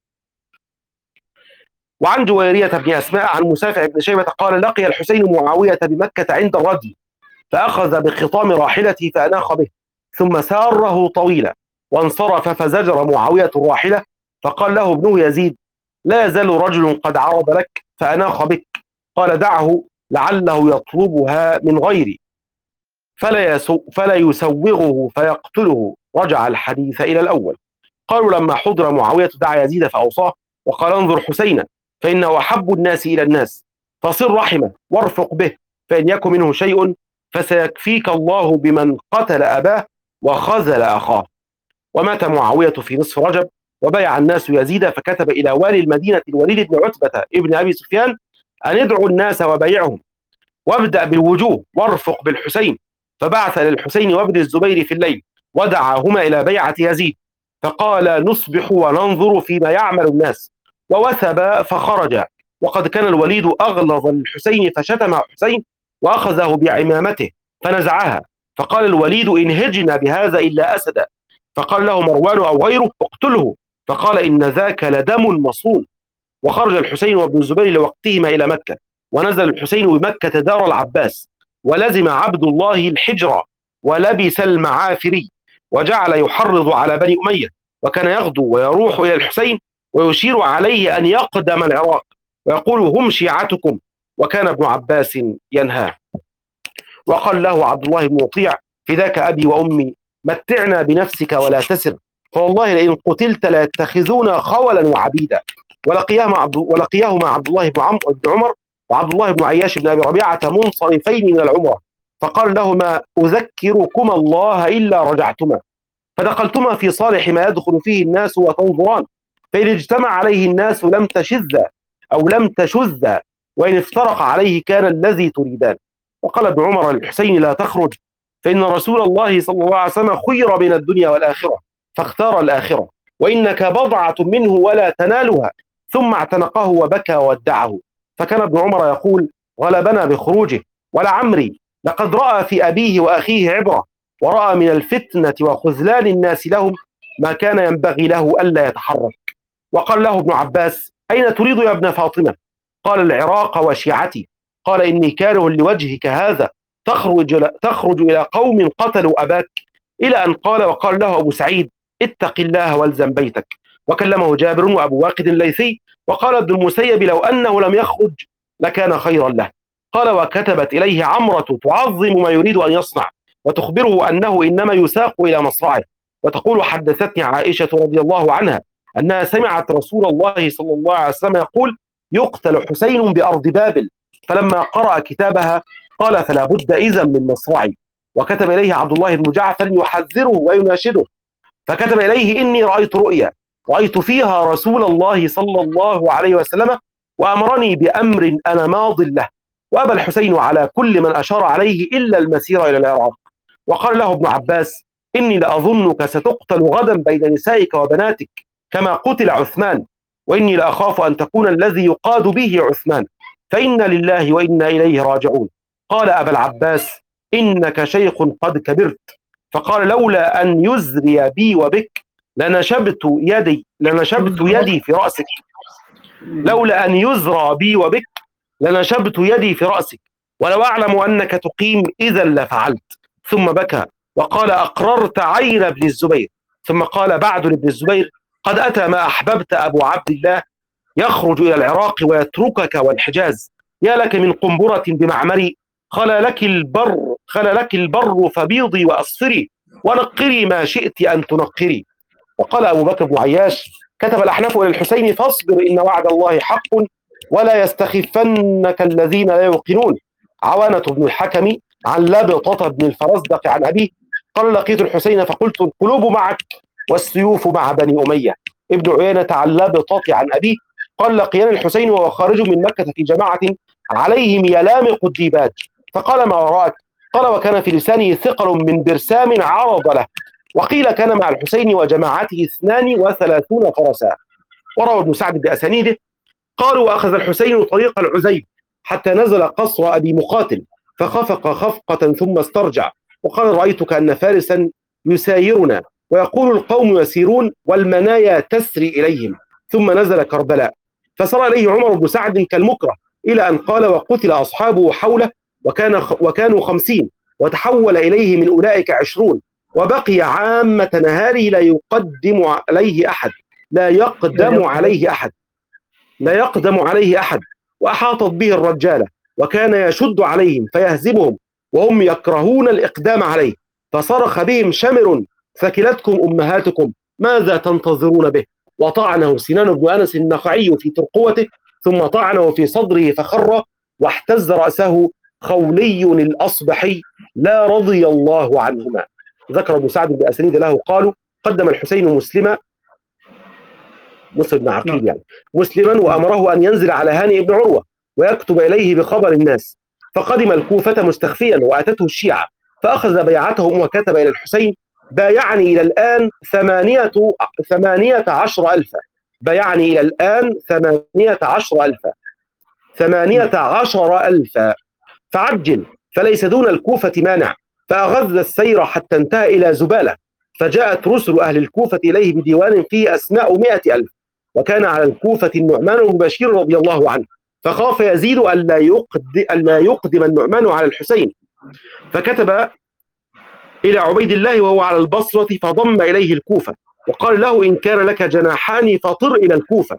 وعن جويرية بن أسماء عن مسافع بن شيبة قال لقي الحسين معاوية بمكة عند الرجل، فأخذ بخطام راحلته فأناخ به، ثم ساره طويلا وانصرف، فزجر معاوية الراحلة، فقال له ابنه يزيد لا يزال رجل قد عرض لك فأناخ بك، قال دعه لعله يطلبها من غيري فلا, يسو فلا يسوغه فيقتله. رجع الحديث إلى الأول. قالوا لما حضر معاوية دعا يزيد فأوصاه وقال انظر حسينا فإنه أحب الناس إلى الناس، فصل رحمه وارفق به، فإن يكن منه شيء فسيكفيك الله بمن قتل أباه وخذل أخاه. ومات معاوية في نصف رجب، وبايع الناس يزيد، فكتب إلى والي المدينة الوليد بن عتبة ابن أبي سفيان أن يدعو الناس وبايعهم، وابدأ بالوجوه وارفق بالحسين. فبعث للحسين وابن الزبير في الليل ودعاهما إلى بيعة يزيد، فقال نصبح وننظر فيما يعمل الناس، ووثب فخرج. وقد كان الوليد أغلظ للحسين فشتم حسين وأخذه بعمامته فنزعها، فقال الوليد إن هجنا بهذا إلا أسدا، فقال له مروان أو غيره اقتله، فقال إن ذاك لدم مصون. وخرج الحسين وابن الزبير لوقتهما إلى مكة، ونزل الحسين بمكة دار العباس، ولزم عبد الله الحجرة ولبس المعافري، وجعل يحرض على بني أمية، وكان يغدو ويروح إلى الحسين ويشير عليه أن يقدم العراق ويقول هم شيعتكم، وكان ابن عباس ينهاه. وقال له عبد الله بن مطيع فداك أبي وأمي متعنا بنفسك ولا تسر، فوالله لئن قتلت لا يتخذونا خولا وعبيدا. ولقيهما عبد ولقيهما عبد الله بن عمرو بن عمر وعبد الله بن عياش بن أبي ربيعة منصرفين من العمرة، فقال لهما أذكركما الله إلا رجعتما، فدخلتما في صالح ما يدخل فيه الناس وتنظران، فإن اجتمع عليه الناس لم تشذ أو لم تشذ، وإن افترق عليه كان الذي تريدان. وقال ابن عمر للحسين لا تخرج، فإن رسول الله صلى الله عليه وسلم خير بين الدنيا والآخرة فاختار الآخرة، وإنك بضعة منه ولا تنالها، ثم اعتنقه وبكى وودعه. فكان ابن عمر يقول غلبنا بخروجه، ولعمري لقد رأى في أبيه وأخيه عبرة، ورأى من الفتنة وخذلان الناس لهم ما كان ينبغي له ألا يتحرك. وقال له ابن عباس أين تريد يا ابن فاطمة؟ قال العراق وشيعتي. قال إني كاره لوجهك هذا تخرج, تخرج إلى قوم قتلوا أباك، إلى أن قال وقال له أبو سعيد اتق الله والزم بيتك. وكلمه جابر وأبو واقد الليثي، وقال ابن المسيب لو أنه لم يخرج لكان خيرا له. قال وكتبت إليه عمرة تعظم ما يريد أن يصنع، وتخبره أنه إنما يساق إلى مصرعه، وتقول حدثتني عائشة رضي الله عنها أنها سمعت رسول الله صلى الله عليه وسلم يقول يقتل حسين بأرض بابل، فلما قرأ كتابها قال فلا بد إذن من مصرعي. وكتب إليه عبد الله بن جعفر يحذره ويناشده، فكتب إليه إني رأيت رؤيا رأيت فيها رسول الله صلى الله عليه وسلم وأمرني بأمر أنا ماض له، وأبى الحسين على كل من أشار عليه إلا المسير إلى العراق. وقال له ابن عباس إني لأظنك ستقتل غدا بين نسائك وبناتك كما قتل عثمان، وإني لأخاف أن تكون الذي يقاد به عثمان، فإنا لله وإنا إليه راجعون. قال أبا العباس إنك شيخ قد كبرت. فقال لولا أن يزري بي وبك لنشبت يدي لنشبت يدي في رأسك لولا أن يزرى بي وبك لنشبت يدي في رأسك، ولو أعلم أنك تقيم إذا لفعلت. ثم بكى وقال أقررت عين ابن الزبير. ثم قال بعد لابن الزبير قد أتى ما أحببت أبو عبد الله يخرج إلى العراق ويتركك والحجاز، يا لك من قنبرة بمعمري، خلا لك البر خلا لك البر فبيضي وأصفري، ونقري ما شئت أن تنقري. وقال أبو بكر بن عياش: كتب الأحناف إلى الحسين: فاصبر إن وعد الله حق ولا يستخفنك الذين لا يوقنون. عوانة بن الحكم عن لبطة بن الفرزدق عن أبيه قال: لقيت الحسين فقلت: القلوب معك والسيوف مع بني أمية. ابن عيينة عن لبطة عن أبيه قال: لقياني الحسين وهو خارج من مكة في جماعة عليهم يلامق الديباج، فقال: ما وراءك؟ قال: وكان في لسانه ثقل من برسام عرض له. وقيل كان مع الحسين وجماعته اثنان وثلاثون فرسا. وروى ابن سعد بأسانيده قالوا: وأخذ الحسين طريق العزيب حتى نزل قصر أبي مقاتل فخفق خفقة ثم استرجع، وقال: رأيت كأن فارسا يسايرنا ويقول القوم يسيرون والمنايا تسري إليهم، ثم نزل كربلاء فسار إليه عمر بن سعد كالمكره إلى أن قال: وقتل أصحابه حوله وكان وكانوا خمسين وتحول إليه من أولئك عشرون، وبقي عامة نهاره لا يقدم عليه أحد لا يقدم عليه أحد لا يقدم عليه أحد وأحاطت به الرجالة، وكان يشد عليهم فيهزمهم وهم يكرهون الإقدام عليه، فصرخ بهم شمر: ثكلتكم أمهاتكم ماذا تنتظرون به؟ وطعنه سنان بن أنس النخعي في ترقوته، ثم طعنه في صدره فخر، واحتز رأسه خولي الأصبحي لا رضي الله عنهما. ذكر ابن سعد بأسانيد له قالوا: قدم الحسين مسلما مسلم بن عقيل يعني مسلما وأمره أن ينزل على هانئ بن عروة ويكتب إليه بخبر الناس، فقدم الكوفة مستخفيا وأتته الشيعة فأخذ بيعتهم وكتب إلى الحسين: بايعني إلى الآن ثمانية ثمانية عشر ألفا بايعني إلى الآن ثمانية عشر ألفا ثمانية عشر ألفا فعجل فليس دون الكوفة مانع. فأغذ السير حتى انتهى إلى زبالة، فجاءت رسل أهل الكوفة إليه بديوان فيه أسماء مئة ألف، وكان على الكوفة النعمان بن بشير رضي الله عنه، فخاف يزيد ألا يقدم, ألا يقدم النعمان على الحسين، فكتب إلى عبيد الله وهو على البصرة فضم إليه الكوفة وقال له: إن كان لك جناحان فطر إلى الكوفة.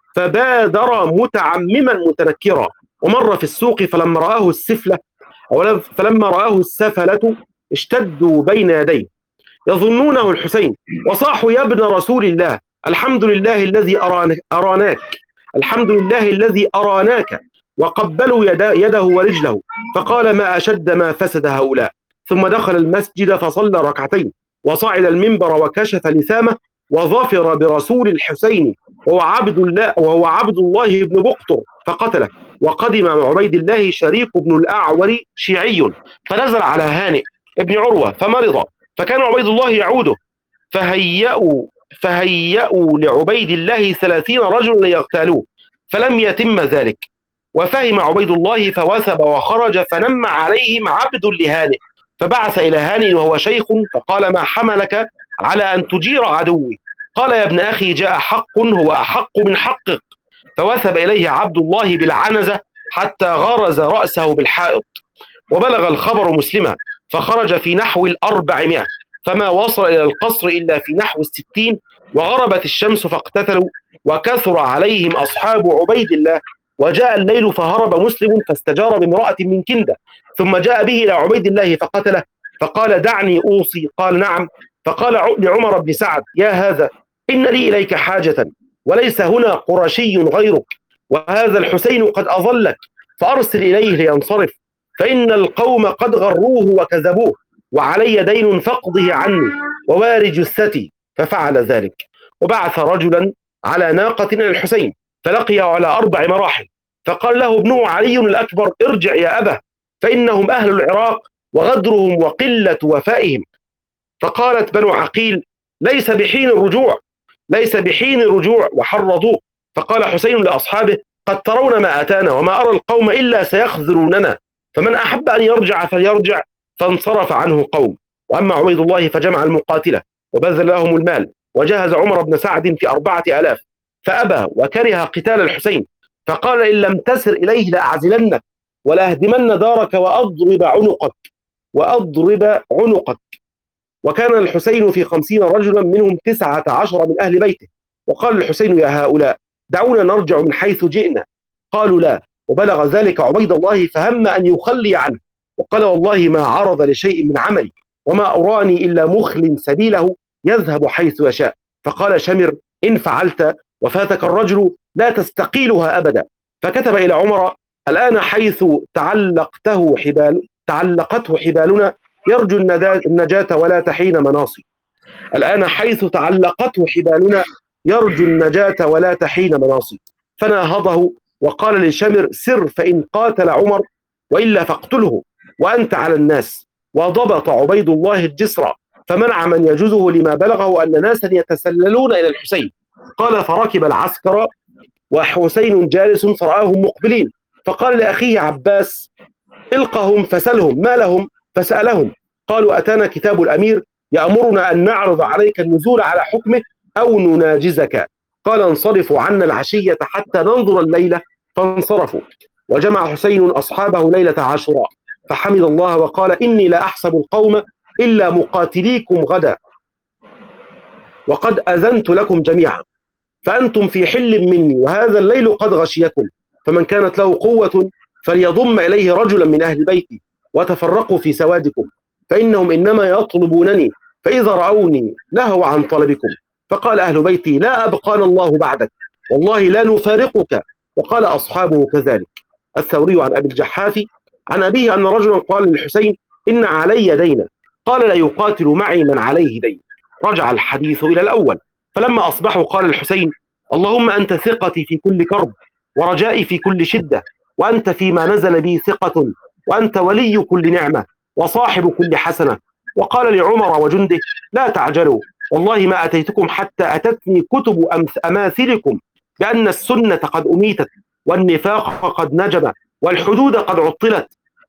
فبادر متعمما متنكرا، ومر في السوق فلما رآه السفلة أو فلما رآه السفلة اشتدوا بين يديه يظنونه الحسين، وصاحوا: يا ابن رسول الله، الحمد لله الذي أراناك الحمد لله الذي أراناك وقبلوا يده ورجله. فقال: ما أشد ما فسد هؤلاء. ثم دخل المسجد فصلى ركعتين وصعد المنبر وكشف لثامه وظفر برسول الحسين وهو عبد الله وهو عبد الله بن بقطر فقتله. وقدم مع عبيد الله شريك بن الأعور شيعي فنزل على هانئ ابن عروة فمرض، فكان عبيد الله يعوده، فهيأوا فهيأوا لعبيد الله ثلاثين رجل ليغتالوه، فلم يتم ذلك. وفهم عبيد الله فوثب وخرج، فنم عليهم عبد لهانئ فبعث إلى هانئ وهو شيخ فقال: ما حملك على أن تجير عدوي؟ قال: يا ابن أخي، جاء حق هو أحق من حقك. فوثب إليه عبد الله بالعنزة حتى غرز رأسه بالحائط. وبلغ الخبر مسلما فخرج في نحو الأربعمائة، فما وصل إلى القصر إلا في نحو الستين، وغربت الشمس فاقتتلوا وكثر عليهم أصحاب عبيد الله. وجاء الليل فهرب مسلم فاستجار بامرأة من كندة، ثم جاء به إلى عبيد الله فقتله، فقال: دعني أوصي. قال: نعم. فقال لعمر بن سعد: يا هذا، إن لي إليك حاجة وليس هنا قرشي غيرك، وهذا الحسين قد أضلك، فأرسل إليه لينصرف، فإن القوم قد غروه وكذبوه، وعلي دين فاقضه عني وواري جثتي. ففعل ذلك، وبعث رجلا على ناقة إلى الحسين فلقيه على أربع مراحل، فقال له ابنه علي الأكبر: ارجع يا أبا، فإنهم أهل العراق وغدرهم وقلة وفائهم. فقالت بنو عقيل: ليس بحين الرجوع ليس بحين الرجوع وحرضوه. فقال حسين لأصحابه: قد ترون ما أتانا، وما أرى القوم إلا سيخذلوننا، فمن أحب أن يرجع فليرجع. فانصرف عنه قوم. وأما عبيد الله فجمع المقاتلة وبذل لهم المال، وجهز عمر بن سعد في أربعة آلاف، فأبى وكره قتال الحسين، فقال: إن لم تسر إليه لأعزلنك ولأهدمن دارك وأضرب عنقك وأضرب عنقك. وكان الحسين في خمسين رجلا منهم تسعة عشر من أهل بيته. وقال الحسين: يا هؤلاء، دعونا نرجع من حيث جئنا. قالوا: لا. وبلغ ذلك عبيد الله فهم أن يخلي عنه، وقال: والله ما عرض لشيء من عملي، وما أراني إلا مخل سبيله يذهب حيث يشاء. فقال شمر: إن فعلت وفاتك الرجل لا تستقيلها أبدا. فكتب إلى عمر: الآن حيث تعلقته حبال تعلقته حبالنا يرجو النجاة ولا تحين مناصي. الآن حيث تعلقته حبالنا يرجو النجاة ولا تحين مناصي. فناهضه وقال لشمر: سر فإن قاتل عمر وإلا فاقتله وأنت على الناس. وضبط عبيد الله الجسر فمنع من يجوزه لما بلغه أن ناسا يتسللون إلى الحسين. قال: فركب العسكر وحسين جالس فرآهم مقبلين، فقال لأخيه عباس: القهم فسلهم ما لهم. فسألهم قالوا: أتانا كتاب الأمير يأمرنا أن نعرض عليك النزول على حكمه أو نناجزك. قال: انصرفوا عنا العشية حتى ننظر الليلة. فانصرفوا. وجمع حسين أصحابه ليلة عاشوراء فحمد الله وقال: إني لا أحسب القوم إلا مقاتليكم غدا، وقد أذنت لكم جميعا، فأنتم في حل مني، وهذا الليل قد غشيكم، فمن كانت له قوة فليضم إليه رجلا من أهل بيتي، وتفرقوا في سوادكم، فإنهم إنما يطلبونني، فإذا رأوني لهوا عن طلبكم. فقال أهل بيتي: لا أبقانا الله بعدك، والله لا نفارقك. وقال أصحابه كذلك. الثوري عن أبي الجحاف عن أبيه أن رجلا قال للحسين: إن علي دينا. قال: لا يقاتل معي من عليه دين. رجع الحديث إلى الأول. فلما أصبحوا قال الحسين: اللهم أنت ثقتي في كل كرب، ورجائي في كل شدة، وأنت فيما نزل بي ثقة، وأنت ولي كل نعمة وصاحب كل حسنة. وقال لعمر وجنده: لا تعجلوا، والله ما أتيتكم حتى أتتني كتب أماثلكم بأن السنة قد أميتت، والنفاق قد نجم، والحدود قد عطلت،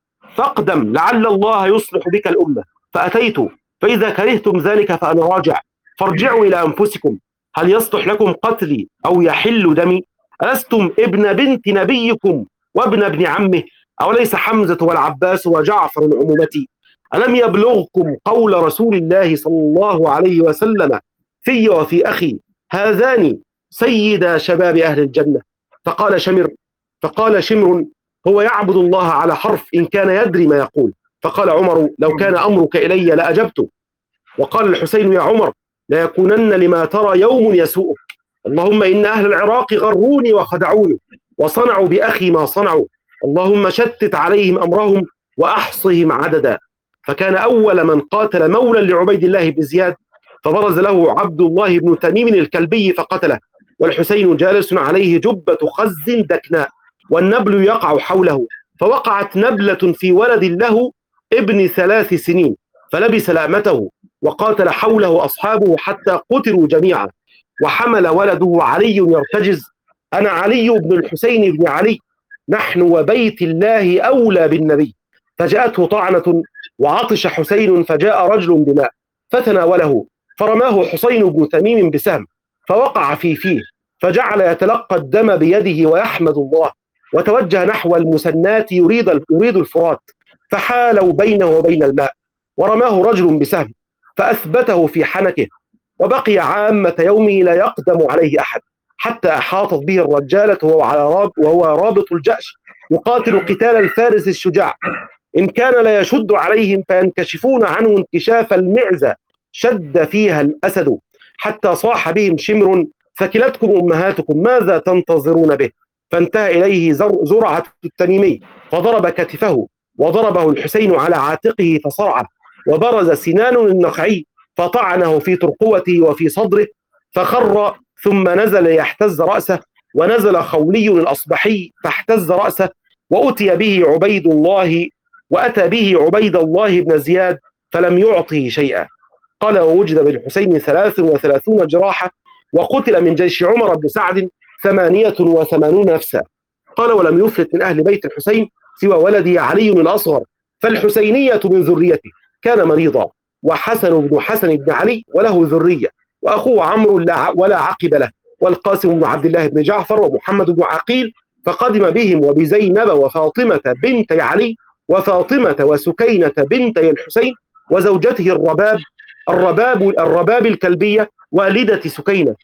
فاقدم لعل الله يصلح بك الأمة. فأتيت، فإذا كرهتم ذلك فأنا راجع، فارجعوا إلى أنفسكم، هل يصلح لكم قتلي أو يحل دمي؟ ألستم ابن بنت نبيكم وابن ابن عمه؟ أوليس حمزة والعباس وجعفر عمومتي؟ ألم يبلغكم قول رسول الله صلى الله عليه وسلم في وفي أخي هذان سيدا شباب أهل الجنة؟ فقال شمر فقال شمر: هو يعبد الله على حرف إن كان يدري ما يقول. فقال عمر: لو كان أمرك إلي لأجبت. وقال الحسين: يا عمر، لا يكونن لما ترى يوم يسوءك، اللهم إن أهل العراق غروني وخدعوني وصنعوا بأخي ما صنعوا، اللهم شتت عليهم أمرهم وأحصهم عددا. فكان أول من قاتل مولا لعبيد الله بن زياد، فبرز له عبد الله بن تميم الكلبي فقتله، والحسين جالس عليه جبة خز دكناء، والنبل يقع حوله، فوقعت نبلة في ولد له ابن ثلاث سنين، فلبس لأمته، وقاتل حوله أصحابه حتى قتلوا جميعا. وحمل ولده علي يرتجز: أنا علي بن الحسين بن علي، نحن وبيت الله أولى بالنبي. فجاءته طعنة وعطش حسين، فجاء رجل بماء فتناوله، فرماه حسين بن تميم بسهم فوقع في فيه، فجعل يتلقى الدم بيده ويحمد الله، وتوجه نحو المسنات يريد يريد الفرات، فحالوا بينه وبين الماء، ورماه رجل بسهم فأثبته في حنكه، وبقي عامة يومه لا يقدم عليه أحد، حتى أحاطت به الرجالة وهو على راب وهو رابط الجأش يقاتل قتال الفارس الشجاع، إن كان لا يشد عليهم فينكشفون عنه انكشاف المعزة شد فيها الأسد، حتى صاح بهم شمر: ثكلتكم أمهاتكم، ماذا تنتظرون به؟ فانتهى إليه زرعة التميمي فضرب كتفه، وضربه الحسين على عاتقه فصرعه، وبرز سنان النخعي فطعنه في ترقوته وفي صدره فخر، ثم نزل يحتز رأسه، ونزل خولي الأصبحي فاحتز رأسه، وأتي به عبيد الله وأتى به عبيد الله بن زياد فلم يعطه شيئا. قال: ووجد بالحسين ثلاث وثلاثون جراحة، وقتل من جيش عمر بن سعد ثمانية وثمانون نفسا. قال: ولم يفلت من أهل بيت الحسين سوى ولدي علي الأصغر، فالحسينية من ذريته، كان مريضا، وحسن بن حسن بن علي وله ذرية، وأخوه عمرو ولا عقب له، والقاسم بن عبد الله بن جعفر، ومحمد بن عقيل، فقدم بهم وبزينب وفاطمة بنت علي، وفاطمة وسكينة بنتي الحسين، وزوجته الرباب الرباب الرباب الكلبية والدة سكينة،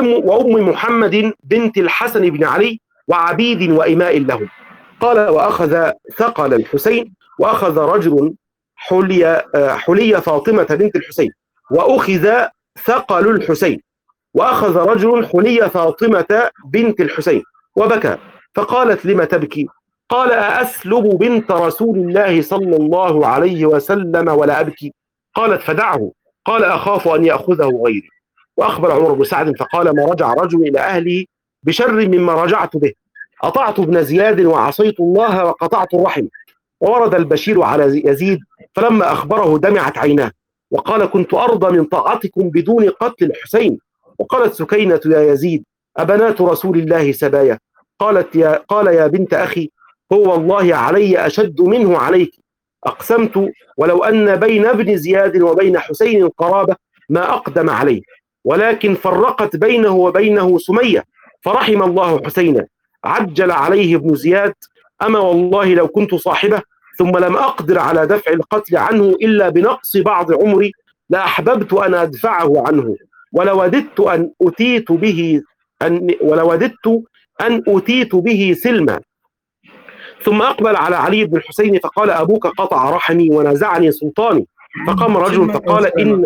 وأم محمد بنت الحسن بن علي، وعبيد وإماء لهم. قال: وأخذ ثقل الحسين، وأخذ رجل حلي حلي فاطمة بنت الحسين، وأخذ ثقل الحسين، وأخذ رجل حلي فاطمة بنت الحسين وبكى، فقالت: لم تبكي؟ قال: أأسلب بنت رسول الله صلى الله عليه وسلم ولا أبكي؟ قالت: فدعه. قال: أخاف أن يأخذه غيري. وأخبر عمر بن سعد فقال: ما رجع رجل إلى أهله بشر مما رجعت به، أطعت ابن زياد وعصيت الله وقطعت الرحم. وورد البشير على يزيد فلما أخبره دمعت عيناه وقال: كنت أرضى من طاعتكم بدون قتل الحسين. وقالت سكينة: يا يزيد، أبنات رسول الله سبايا؟ قالت يا قال: يا بنت أخي، هو والله علي أشد منه عليك. أقسمت ولو أن بين ابن زياد وبين حسين قرابة ما أقدم عليه، ولكن فرقت بينه وبينه سمية، فرحم الله حسينا. عجل عليه ابن زياد، أما والله لو كنت صاحبه ثم لم أقدر على دفع القتل عنه إلا بنقص بعض عمري لأحببت أن أدفعه عنه، ولوددت أن أتيت به أن ولوددت أن أتيت به سلما. ثم أقبل على علي بن الحسين فقال: أبوك قطع رحمي ونازعني سلطاني. فقام رجل فقال: إن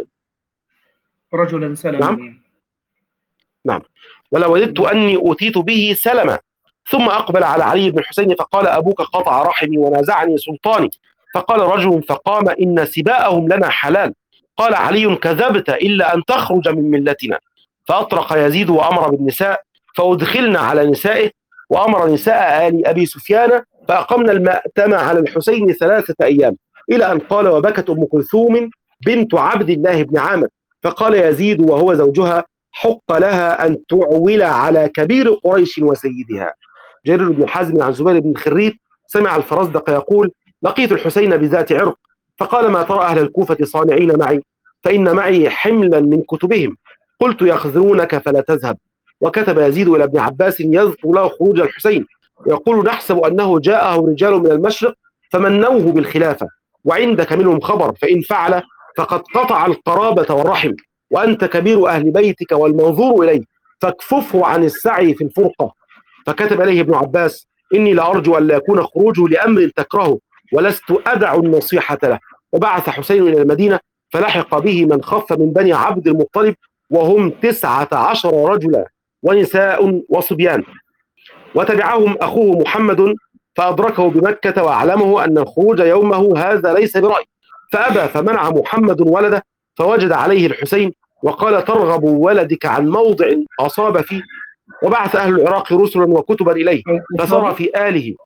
رجلا سلما. نعم نعم ولوددت أني أتيت به سلما. ثم أقبل على علي بن الحسين فقال: أبوك قطع رحمي ونازعني سلطاني. فقال رجل فقام: إن سباءهم لنا حلال. قال علي: كذبت إلا أن تخرج من ملتنا. فأطرق يزيد وأمر بالنساء فأدخلنا على نسائه، وأمر نساء آل أبي سفيان فأقمنا المأتم على الحسين ثلاثة أيام، إلى أن قال: وبكت أم كلثوم بنت عبد الله بن عامر. فقال يزيد وهو زوجها: حق لها أن تعول على كبير قريش وسيدها. جرير بن حازم عن زبير بن خريت سمع الفرزدق يقول: لقيت الحسين بذات عرق، فقال: ما ترى أهل الكوفة صانعين معي؟ فإن معي حملا من كتبهم. قلت: يخذلونك فلا تذهب. وكتب يزيد إلى ابن عباس يذكر له خروج الحسين ويقول: نحسب أنه جاءه رجال من المشرق فمنوه بالخلافة، وعندك منهم خبر، فإن فعل فقد قطع القرابة والرحم، وأنت كبير أهل بيتك والمنظور إليه، فاكففه عن السعي في الفرقة. فكتب إليه ابن عباس: إني لأرجو أن لا يكون خروجه لأمر تكرهه، ولست أدع النصيحة له. وبعث حسين إلى المدينة فلحق به من خف من بني عبد المطلب، وهم تسعة عشر رجلا ونساء وصبيان. وتبعهم أخوه محمد فأدركه بمكة وأعلمه أن الخروج يومه هذا ليس برأي، فأبى، فمنع محمد ولده، فوجد عليه الحسين وقال: ترغب ولدك عن موضع أصاب فيه. وبعث أهل العراق رسلا وكتبا إليه فسار في آله.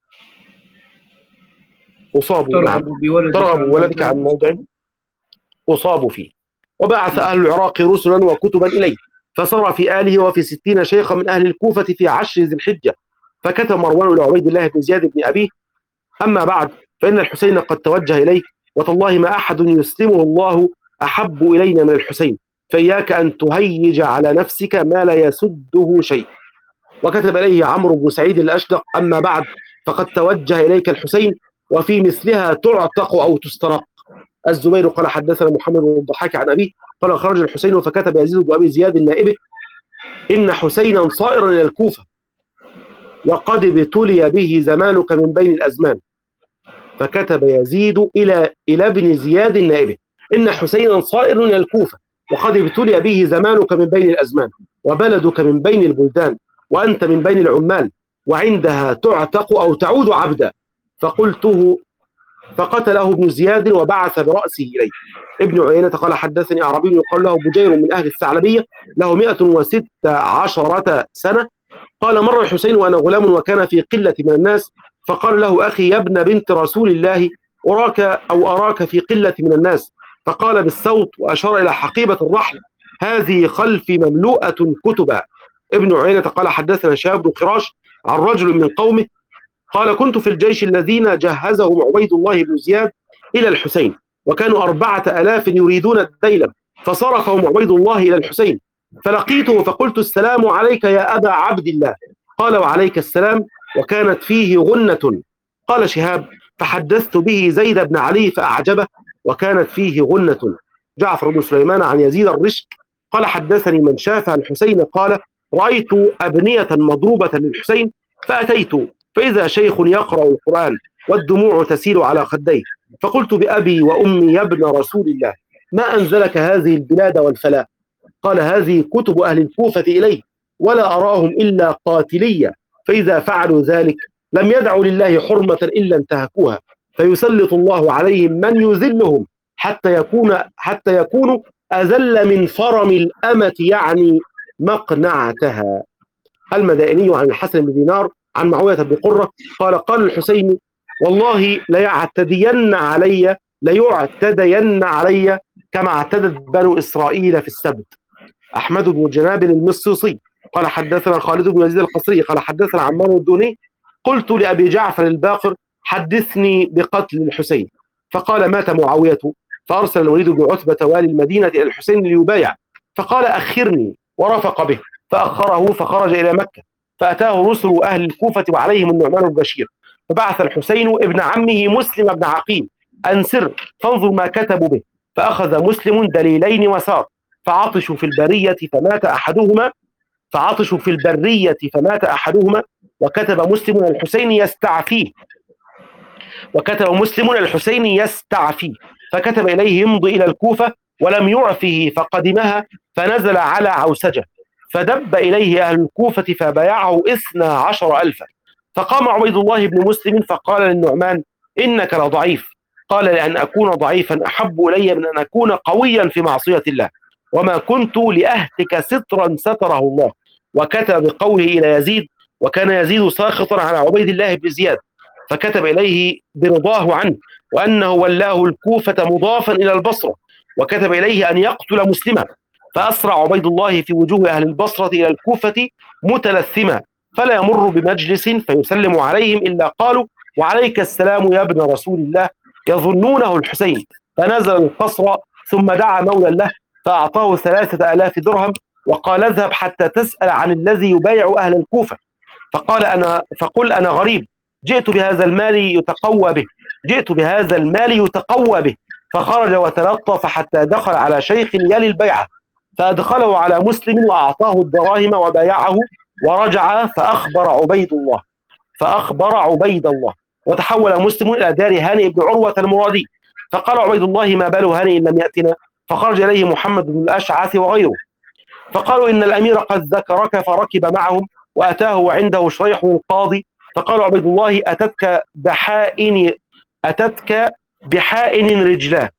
أصابوا نعم ترغب ولدك عن موضع أصابوا فيه. وبعث أهل العراق رسلا وكتبا إليه فسار في آله وفي ستين شيخا من أهل الكوفة في عشر ذي الحجة. فكتب مروان إلى عبيد الله بن زياد بن أبيه: أما بعد، فإن الحسين قد توجه إليك، وتالله ما أحد يسلمه الله أحب إلينا من الحسين، فإياك أن تهيج على نفسك ما لا يسده شيء. وكتب إليه عمرو بن سعيد الأشدق: أما بعد، فقد توجه إليك الحسين، وفي مثلها تعتق أو تسترق. الزبير قال: حدثنا محمد بن الضحاك عن أبيه قال: خرج الحسين فكتب يزيد بن أبي زياد النائبه: إن حسينا صائرا إلى الكوفة، وقد ابتلي به زمانك من بين الأزمان. فكتب يزيد إلى إلى ابن زياد النائبه: إن حسينا صائر إلى الكوفة، وقد ابتلي به زمانك من بين الأزمان، وبلدك من بين البلدان، وأنت من بين العمال، وعندها تعتق أو تعود عبدا. فقلته فقتله ابن زياد وبعث برأسه إليه. ابن عيينة قال: حدثني أعرابي يقال له بجير من أهل الثعلبية، له مئة وستة عشرة سنة. قال: مر الحسين وأنا غلام وكان في قلة من الناس، فقال له: أخي يا ابن بنت رسول الله، أراك أو أراك في قلة من الناس. فقال بالصوت وأشار إلى حقيبة الرحل: هذه خلفي مملوءة كتبا. ابن عيينة قال: حدثنا شهاب بن خراش عن رجل من قومه قال: كنت في الجيش الذين جهزهم عبيد الله بن زياد إلى الحسين، وكانوا أربعة آلاف يريدون الديلم، فصرفهم عبيد الله إلى الحسين، فلقيته فقلت: السلام عليك يا أبا عبد الله. قال: وعليك السلام. وكانت فيه غنة. قال شهاب: فحدثت به زيد بن علي فأعجبه، وكانت فيه غنة. جعفر بن سليمان عن يزيد الرشك قال: حدثني من شاف الحسين قال: رأيت أبنية مضروبة للحسين فأتيت فإذا شيخ يقرأ القرآن والدموع تسيل على خديه، فقلت: بأبي وأمي يا ابن رسول الله، ما أنزلك هذه البلاد والفلاة؟ قال هذه كتب أهل الكوفة إليه ولا أراهم إلا قاتلية، فإذا فعلوا ذلك لم يدعوا لله حرمة إلا انتهكوها، فيسلط الله عليهم من يذلهم حتى يكون حتى يكونوا أذل من فرم الأمة، يعني مقنعتها. المدائني عن الحسن بن دينار عن معاوية بن قرة قال قال الحسين والله ليعتدين علي ليعتدين علي كما اعتدت بنو إسرائيل في السبت. أحمد بن جنابل المصيصي قال حدثنا خالد بن يزيد القصري قال حدثنا عمار الدوني قلت لأبي جعفر الباقر حدثني بقتل الحسين، فقال مات معاوية، فأرسل الوليد بن عتبة والي المدينة إلى الحسين ليبايع، فقال أخرني، ورفق به فأخره فخرج إلى مكة، فأتاه رسل أهل الكوفة وعليهم النعمان بن بشير، فبعث الحسين ابن عمه مسلم بن عقيل أن سر فانظر ما كتبوا به، فأخذ مسلم دليلين وسار، فعطشوا في البرية فمات أحدهما فعطشوا في البرية فمات أحدهما وكتب مسلم الحسين يستعفيه وكتب مسلم الحسين يستعفيه فكتب إليه يمضي إلى الكوفة ولم يعفه فقدمها، فنزل على عوسجة فدب إليه أهل الكوفة فبايعه اثنا عشر ألفا، فقام عبيد الله بن مسلم فقال للنعمان إنك لضعيف، قال لأن أكون ضعيفا أحب إلي من أن أكون قويا في معصية الله، وما كنت لأهتك سترا ستره الله. وكتب بقوله إلى يزيد، وكان يزيد ساخطا على عبيد الله بن زياد، فكتب إليه برضاه عنه وأنه ولاه الكوفة مضافا إلى البصرة، وكتب إليه أن يقتل مسلما، فأسرع عبيد الله في وجوه أهل البصرة إلى الكوفة متلثما، فلا يمر بمجلس فيسلم عليهم إلا قالوا وعليك السلام يا ابن رسول الله، يظنونه الحسين، فنزل القصر ثم دعا مولى له فأعطاه ثلاثة آلاف درهم وقال اذهب حتى تسأل عن الذي يبايع أهل الكوفة، فقال أنا فقل أنا غريب جئت بهذا المال يتقوى به جئت بهذا المال يتقوى به فخرج وتلطف حتى دخل على شيخ يلي البيعة، فأدخله على مسلم وأعطاه الدراهم وبايعه، ورجع فأخبر عبيد الله فأخبر عبيد الله وتحول مسلم إلى دار هانئ بن عروة المرادي، فقال عبيد الله ما بال هانئ لم يأتنا، فخرج إليه محمد بن الأشعث وغيره، فقالوا إن الأمير قد ذكرك، فركب معهم وأتاه وعنده شريح القاضي، فقال عبيد الله أتتك بحائن أتتك بحائن رجلاه،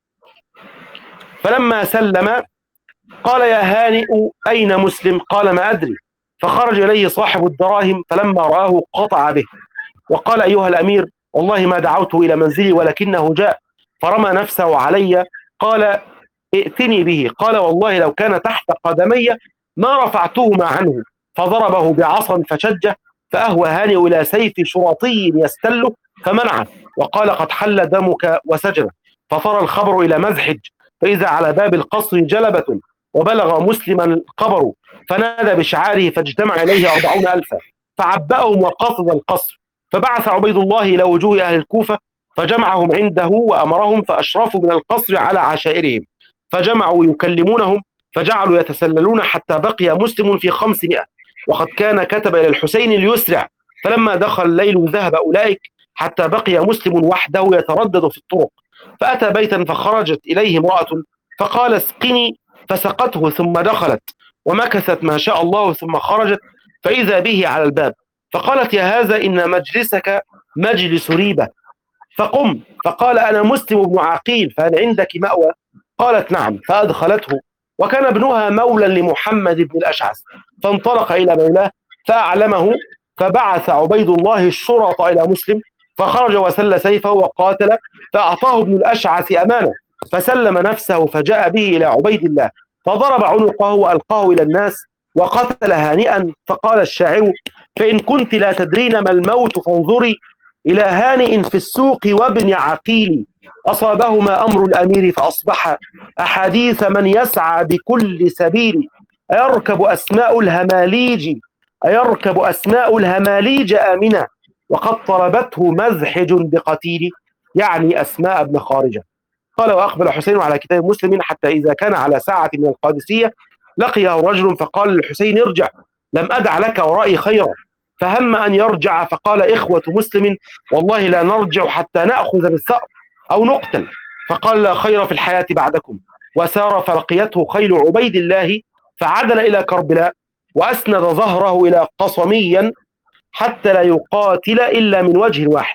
فلما سلم قال يا هانئ أين مسلم؟ قال ما أدري، فخرج إليه صاحب الدراهم فلما رآه قطع به وقال أيها الأمير والله ما دعوته إلى منزلي ولكنه جاء فرمى نفسه علي، قال ائتني به، قال والله لو كان تحت قدمي ما رفعتهما عنه، فضربه بعصا فشجه، فأهوى هانئ إلى سيف شرطي يستله فمنعه، وقال قد حل دمك وسجنه، فطر الخبر إلى مزحج، فإذا على باب القصر جلبة، وبلغ مسلما الخبر فنادى بشعاره فاجتمع إليه أربعون ألفا، فعبأهم وقصد القصر، فبعث عبيد الله إلى وجوه أهل الكوفة فجمعهم عنده وأمرهم، فأشرفوا من القصر على عشائرهم، فجمعوا يكلمونهم فجعلوا يتسللون حتى بقي مسلم في خمسمائة، وقد كان كتب إلى الحسين ليسرع، فلما دخل الليل ذهب أولئك حتى بقي مسلم وحده يتردد في الطرق، فأتى بيتا فخرجت إليه امرأة فقال اسقني، فسقته ثم دخلت ومكثت ما شاء الله ثم خرجت، فإذا به على الباب، فقالت يا هذا إن مجلسك مجلس ريبة، فقم، فقال أنا مسلم بن عقيل فهل عندك مأوى؟ قالت نعم، فأدخلته، وكان ابنها مولا لمحمد بن الأشعث، فانطلق إلى مولاه فأعلمه، فبعث عبيد الله الشرط إلى مسلم، فخرج وسل سيفه وقاتل، فأعطاه ابن الأشعث أمانه، فسلم نفسه فجاء به إلى عبيد الله، فضرب عنقه وألقاه إلى الناس وقتل هانئا، فقال الشاعر فإن كنت لا تدرين ما الموت فانظري إلى هانئ في السوق وابن عقيل، أصابهما أمر الأمير فأصبح أحاديث من يسعى بكل سبيل، أيركب أسماء الهماليج أيركب أسماء الهماليج آمنة، وقد طلبته مزحج بقتيل، يعني أسماء بن خارجة. قال وأقبل حسين على كتاب مسلم حتى إذا كان على ساعة من القادسية لقيه رجل فقال للحسين ارجع لم أدع لك ورائي خيرا، فهم أن يرجع، فقال إخوة مسلم والله لا نرجع حتى نأخذ بالثأر أو نقتل، فقال لا خير في الحياة بعدكم، وسار فلقيته خيل عبيد الله فعدل إلى كربلاء وأسند ظهره إلى قصميا حتى لا يقاتل إلا من وجه واحد،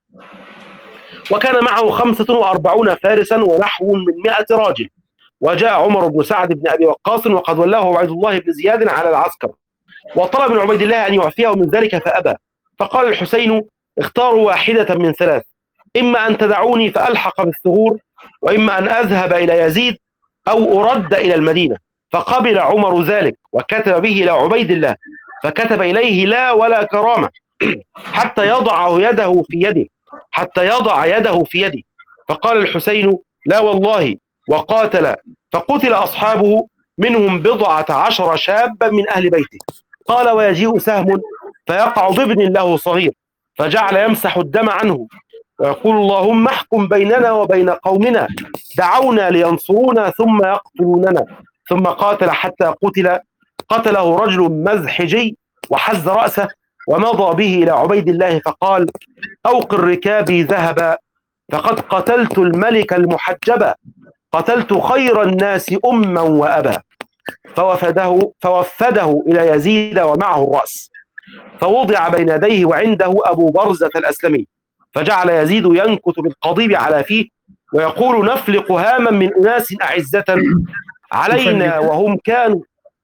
وكان معه خمسة وأربعون فارسا ونحو من مئة راجل. وجاء عمر بن سعد بن أبي وقاص وقد ولاه عبيد الله بن زياد على العسكر، وطلب من عبيد الله أن يعفيه من ذلك فأبى. فقال الحسين: اختاروا واحدة من ثلاث، إما أن تدعوني فألحق بالثغور، وإما أن أذهب إلى يزيد أو أرد إلى المدينة. فقبل عمر ذلك وكتب به إلى عبيد الله، فكتب إليه: لا ولا كرامة حتى يضع يده في يده حتى يضع يده في يدي. فقال الحسين: لا والله، وقاتل، فقتل أصحابه منهم بضعة عشر شابا من أهل بيته. قال: ويجيء سهم فيقع بابن له صغير، فجعل يمسح الدم عنه ويقول: اللهم احكم بيننا وبين قومنا دعونا لينصرونا ثم يقتلوننا. ثم قاتل حتى قتل قتله رجل مزحجي وحز رأسه ومضى به إلى عبيد الله فقال: أوقر ركابي ذهبا، فقد قتلت الملك المحجبا، قتلت خير الناس أما وأبا. فوفده, فوفده إلى يزيد ومعه الرأس، فوضع بين يديه وعنده أبو برزة الأسلمي، فجعل يزيد ينكت بالقضيب على فيه ويقول: نفلق هاما من أناس أعزة علينا وهم كانوا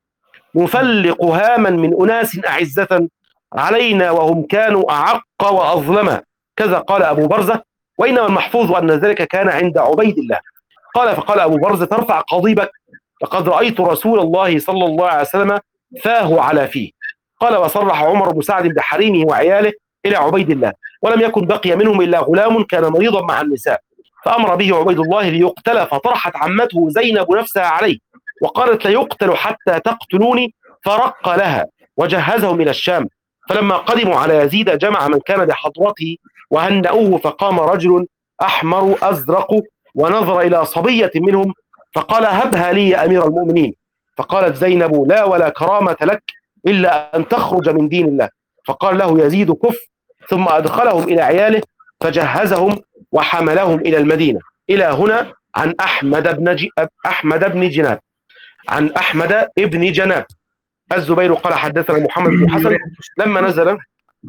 نفلق هاما من أناس أعزة علينا وهم كانوا أعق وأظلما. كذا قال أبو برزة، وإنما المحفوظ أن ذلك كان عند عبيد الله. قال فقال أبو برزة: ارفع قضيبك، فقد رأيت رسول الله صلى الله عليه وسلم فاه على فيه. قال: وصرح عمر بن سعد بحريمه وعياله إلى عبيد الله، ولم يكن بقي منهم إلا غلام كان مريضا مع النساء، فأمر به عبيد الله ليقتل، فطرحت عمته زينب نفسها عليه وقالت: ليقتل حتى تقتلوني، فرق لها وجهزهم إلى الشام. فلما قدموا على يزيد جمع من كان بحضرته وهنأوه، فقام رجل أحمر أزرق ونظر إلى صبية منهم فقال: هبها لي يا أمير المؤمنين. فقالت زينب: لا ولا كرامة لك إلا أن تخرج من دين الله. فقال له يزيد: كف. ثم أدخلهم إلى عياله فجهزهم وحملهم إلى المدينة. إلى هنا عن أحمد بن ج... أحمد بن جناب عن أحمد بن جناب الزبير قال: حدثنا محمد بن حسن لما نزل.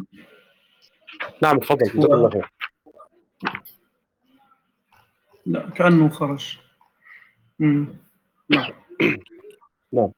نعم تفضل. جزاك الله خير. لا كأنه خرج. نعم نعم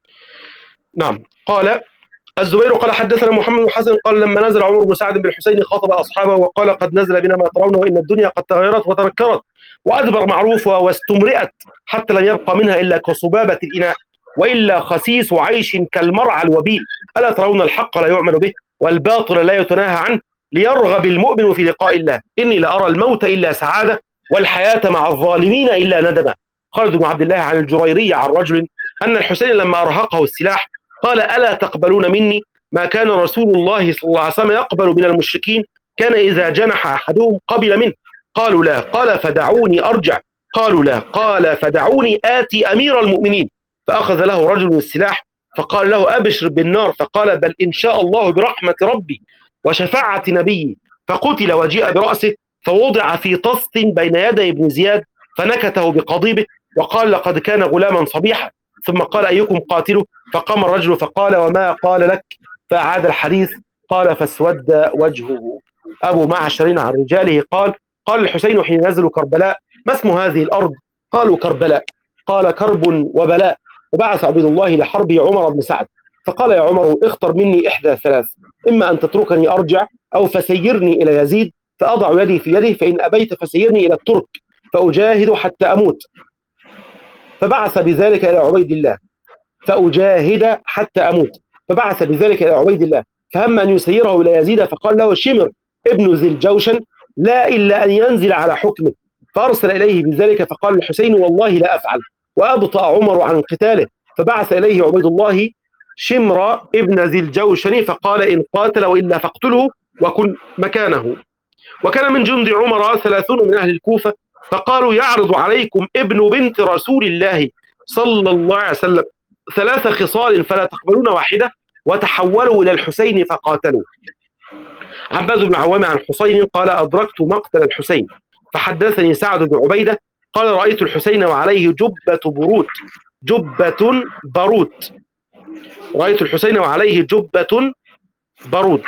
نعم قال الزبير قال: حدثنا محمد بن حسن قال: لما نزل عمر بن سعد بالحسين خاطب أصحابه وقال: قد نزل بنا ما ترون، وإن الدنيا قد تغيرت وتنكرت وأدبر معروفها واستمرئت حتى لم يبقى منها إلا كصبابة الإناء، وإلا خسيس عيش كالمرعى الوبيل. ألا ترون الحق لا يعمل به والباطل لا يتناهى عنه، ليرغب المؤمن في لقاء الله. إني لأرى الموت إلا سعادة والحياة مع الظالمين إلا ندما. خالد بن عبد الله عن الجريري عن رجل أن الحسين لما أرهقه السلاح قال: ألا تقبلون مني ما كان رسول الله صلى الله عليه وسلم يقبل من المشركين، كان إذا جنح أحدهم قبل منه. قالوا: لا. قال: فدعوني أرجع. قالوا: لا. قال: فدعوني آتي أمير المؤمنين. فأخذ له رجل السلاح فقال له: أبشر بالنار. فقال: بل إن شاء الله برحمة ربي وشفاعة نبي. فقتل وجيء برأسه فوضع في طست بين يدي ابن زياد فنكته بقضيبه وقال: لقد كان غلاما صبيحا. ثم قال: أيكم قاتله؟ فقام الرجل فقال: وما قال لك؟ فأعاد الحديث. قال: فاسود وجهه. أبو معشر عن رجاله قال: قال الحسين حين نزلوا كربلاء: ما اسم هذه الأرض؟ قالوا: كربلاء. قال: كرب وبلاء. وبعث عبد الله لحربه عمر بن سعد فقال: يا عمر اختر مني إحدى ثلاث، إما أن تتركني أرجع، أو فسيرني إلى يزيد فأضع يدي في يده، فإن أبيت فسيرني إلى الترك فأجاهد حتى أموت. فبعث بذلك إلى عبيد الله فأجاهد حتى أموت. فبعث بذلك إلى عبيد الله فهم أن يسيره إلى يزيد، فقال له شمر ابن ذي الجوشن: لا إلا أن ينزل على حكمه. فأرسل إليه بذلك فقال الحسين: والله لا أفعل. وأبطأ عمر عن قتاله، فبعث إليه عبيد الله شمر ابن ذي الجوشن فقال: إن قاتل وإلا فاقتله وكن مكانه. وكان من جند عمر ثلاثون من أهل الكوفة فقالوا: يعرض عليكم ابن بنت رسول الله صلى الله عليه وسلم ثلاث خصال فلا تقبلون واحدة، وتحولوا إلى الحسين فقاتلوا. عباس بن عوام عن حسين قال: أدركت مقتل الحسين، فحدثني سعد بن عبيدة قال: رأيت الحسين وعليه جبة برود جبة برود. رأيت الحسين وعليه جبة برود.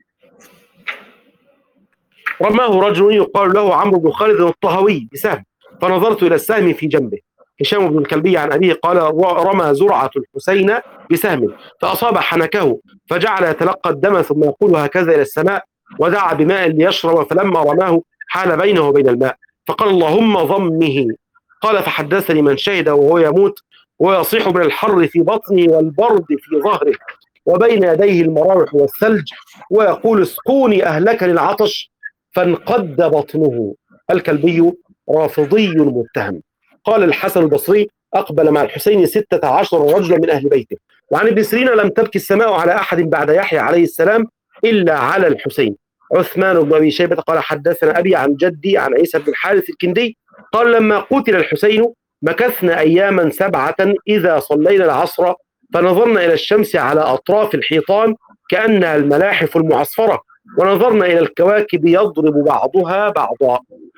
رماه رجل يقال له عمرو بن خالد الطهوي بسهم، فنظرت إلى السهم في جنبه. هشام بن الكلبي عن أبيه قال رمى زرعة الحسين بسهم فأصاب حنكه فجعل يتلقى الدم ثم يقول هكذا إلى السماء، ودعا بماء ليشرب، فلما رماه حال بينه وبين الماء فقال اللهم ضمه. قال فحدثني من شهد وهو يموت ويصيح من الحر في بطنه والبرد في ظهره وبين يديه المراوح والثلج ويقول اسقوني أهلكني العطش، فانقد بطنه. الكلبي رافضي متهم. قال الحسن البصري أقبل مع الحسين ستة عشر رجلا من أهل بيته. وعن ابن سيرين لم تبكي السماء على أحد بعد يحيى عليه السلام إلا على الحسين. عثمان بن أبي شيبة قال حدثنا أبي عن جدي عن عيسى بن الحارث الكندي قال لما قتل الحسين مكثنا أياما سبعة إذا صلينا العصر فنظرنا إلى الشمس على أطراف الحيطان كأنها الملاحف المعصفرة، ونظرنا إلى الكواكب يضرب بعضها بعضا.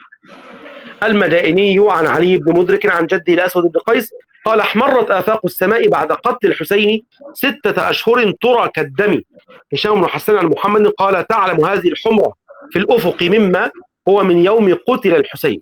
المدائني عن علي بن مدرك عن جدي الأسود بن قيس قال احمرت آفاق السماء بعد قتل الحسين ستة أشهر ترى كالدم. هشام بن حسان عن محمد قال تعلم هذه الحمرة في الأفق مما هو من يوم قتل الحسين.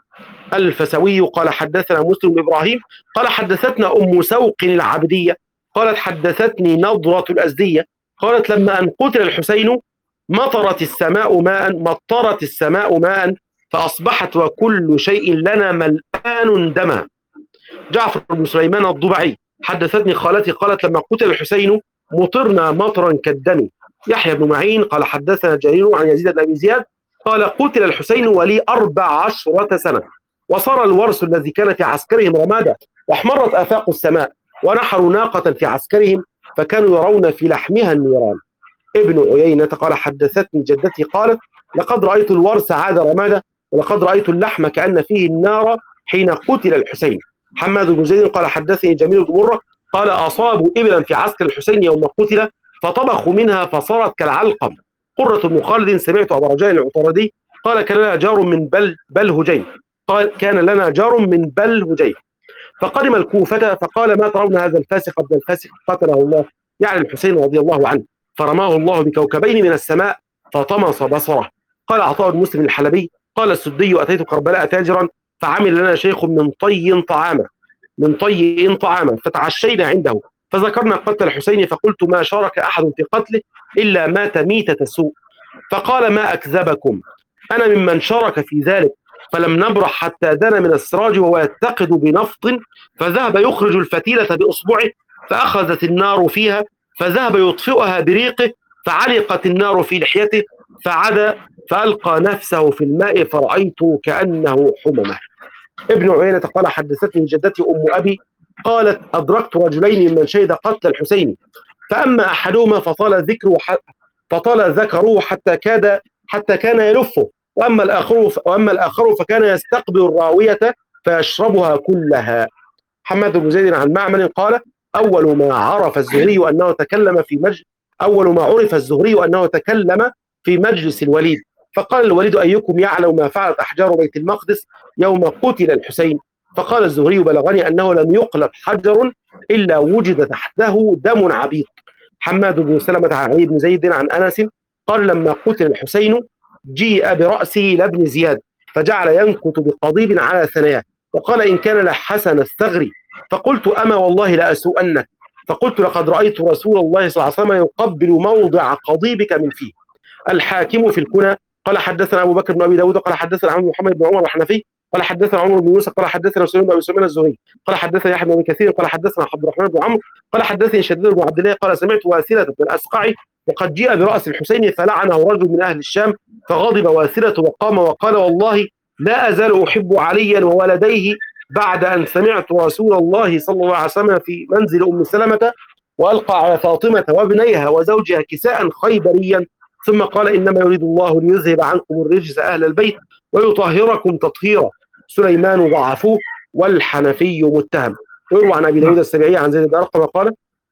الفسوي قال حدثنا مسلم بن إبراهيم قال حدثتنا أم سوق العبدية قالت حدثتني نضرة الأزدية قالت لما أن قتل الحسين مطرت السماء ماء مطرت السماء ماء فأصبحت وكل شيء لنا ملآن دما. جعفر بن سليمان الضبعي حدثتني خالتي قالت لما قتل الحسين مطرنا مطرا كالدم. يحيى بن معين قال حدثنا جرير عن يزيد بن أبي زياد قال قتل الحسين ولي أربع عشرة سنة وصار الورس الذي كان في عسكرهم رمادة واحمرت آفاق السماء ونحروا ناقة في عسكرهم فكانوا يرون في لحمها النيران. ابن عيينة قال حدثتني جدتي قالت لقد رأيت الورس عاد رمادة ولقد رأيت اللحم كأن فيه النار حين قتل الحسين. حماد بن زيد قال حدثني جميل بن مرة قال أصابوا إبلا في عسكر الحسين يوم قتل فطبخوا منها فصارت كالعلقم. قرة بن خالد سمعت أبا رجاء العطاردي قال كان لنا جار من بل بل هجين قال كان لنا جار من بل هجين فقدم الكوفة فقال ما ترون هذا الفاسق ابن الفاسق قتله الله يعني الحسين رضي الله عنه فرماه الله بكوكبين من السماء فطمس بصره. قال عطاء بن مسلم الحلبي قال السدي أتيت كربلاء تاجرا فعمل لنا شيخ من طي طعاما من طي طعاما فتعشينا عنده فذكرنا قتل الحسين فقلت ما شارك أحد في قتله إلا مات ميتة سوء فقال ما أكذبكم أنا ممن شارك في ذلك فلم نبرح حتى دنا من السراج وهو يتقد بنفط فذهب يخرج الفتيلة بإصبعه فأخذت النار فيها فذهب يطفئها بريقه فعلقت النار في لحيته فعدا فألقى نفسه في الماء فرأيته كأنه حممة. ابن عيينة قال حدثتني جدتي أم أبي قالت أدركت رجلين من شهد قتل الحسين فأما أحدهما فطال ذكره فطال ذكره حتى كاد حتى كان يلفه وأما الآخر وأما الآخر فكان يستقبل الراوية فيشربها كلها. حماد بن زيد عن معمر قال أول ما عرف الزهري أنه تكلم في مجلس أول ما عرف الزهري أنه تكلم في مجلس الوليد فقال الوليد أيكم يعلم ما فعلت أحجار بيت المقدس يوم قتل الحسين فقال الزهري بلغني أنه لم يقلب حجر إلا وجد تحته دم عبيط. حماد بن سلمة عن علي بن زيد عن أنس قال لما قتل الحسين جيء برأسه لابن زياد فجعل ينكت بقضيب على ثناياه وقال إن كان لحسن الثغري فقلت أما والله لأسوءنك فقلت لقد رأيت رسول الله صلى الله عليه وسلم يقبل موضع قضيبك من فيه. الحاكم في الكنى قال حدثنا أبو بكر بن أبي داود قال حدثنا عن محمد بن عمر الحنفي قال حدثنا عمر بن يوسف قال حدثنا سليمان بن أبي سليمان الزهري قال حدثنا يحيى بن كثير قال حدثنا عبد الرحمن بن عمرو قال حدثني شديد بن عبد الله قال سمعت واثلة بن الأسقع وقد جيء برأس الحسين فلعنه رجل من أهل الشام فغضب واثلة وقام وقال والله لا أزال أحب عليا وولديه بعد أن سمعت رسول الله صلى الله عليه وسلم في منزل أم سلمة وألقى على فاطمة وابنيها وزوجها كساء خيبريا ثم قال إنما يريد الله ليذهب عنكم الرجس أهل البيت ويطهركم تطهيرا. سليمان ضعفوه والحنفي متهم. ويروى عن أبي داود السبيعي عن زيد بن أرقم قال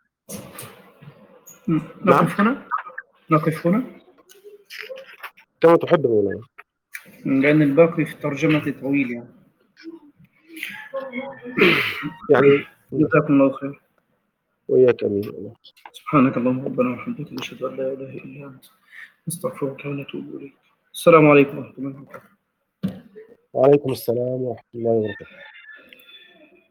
نقف هنا نقف هنا كما تحب ولا لأن الباقي في الترجمة طويل يعني يعني جزاكم الله خير. وإياك أمين. سبحانك اللهم ربنا وبحمدك نشهد أن لا إله إلا أنت نستغفرك ونتوب إليك. السلام عليكم ورحمة الله وبركاته. وعليكم السلام ورحمة الله وبركاته.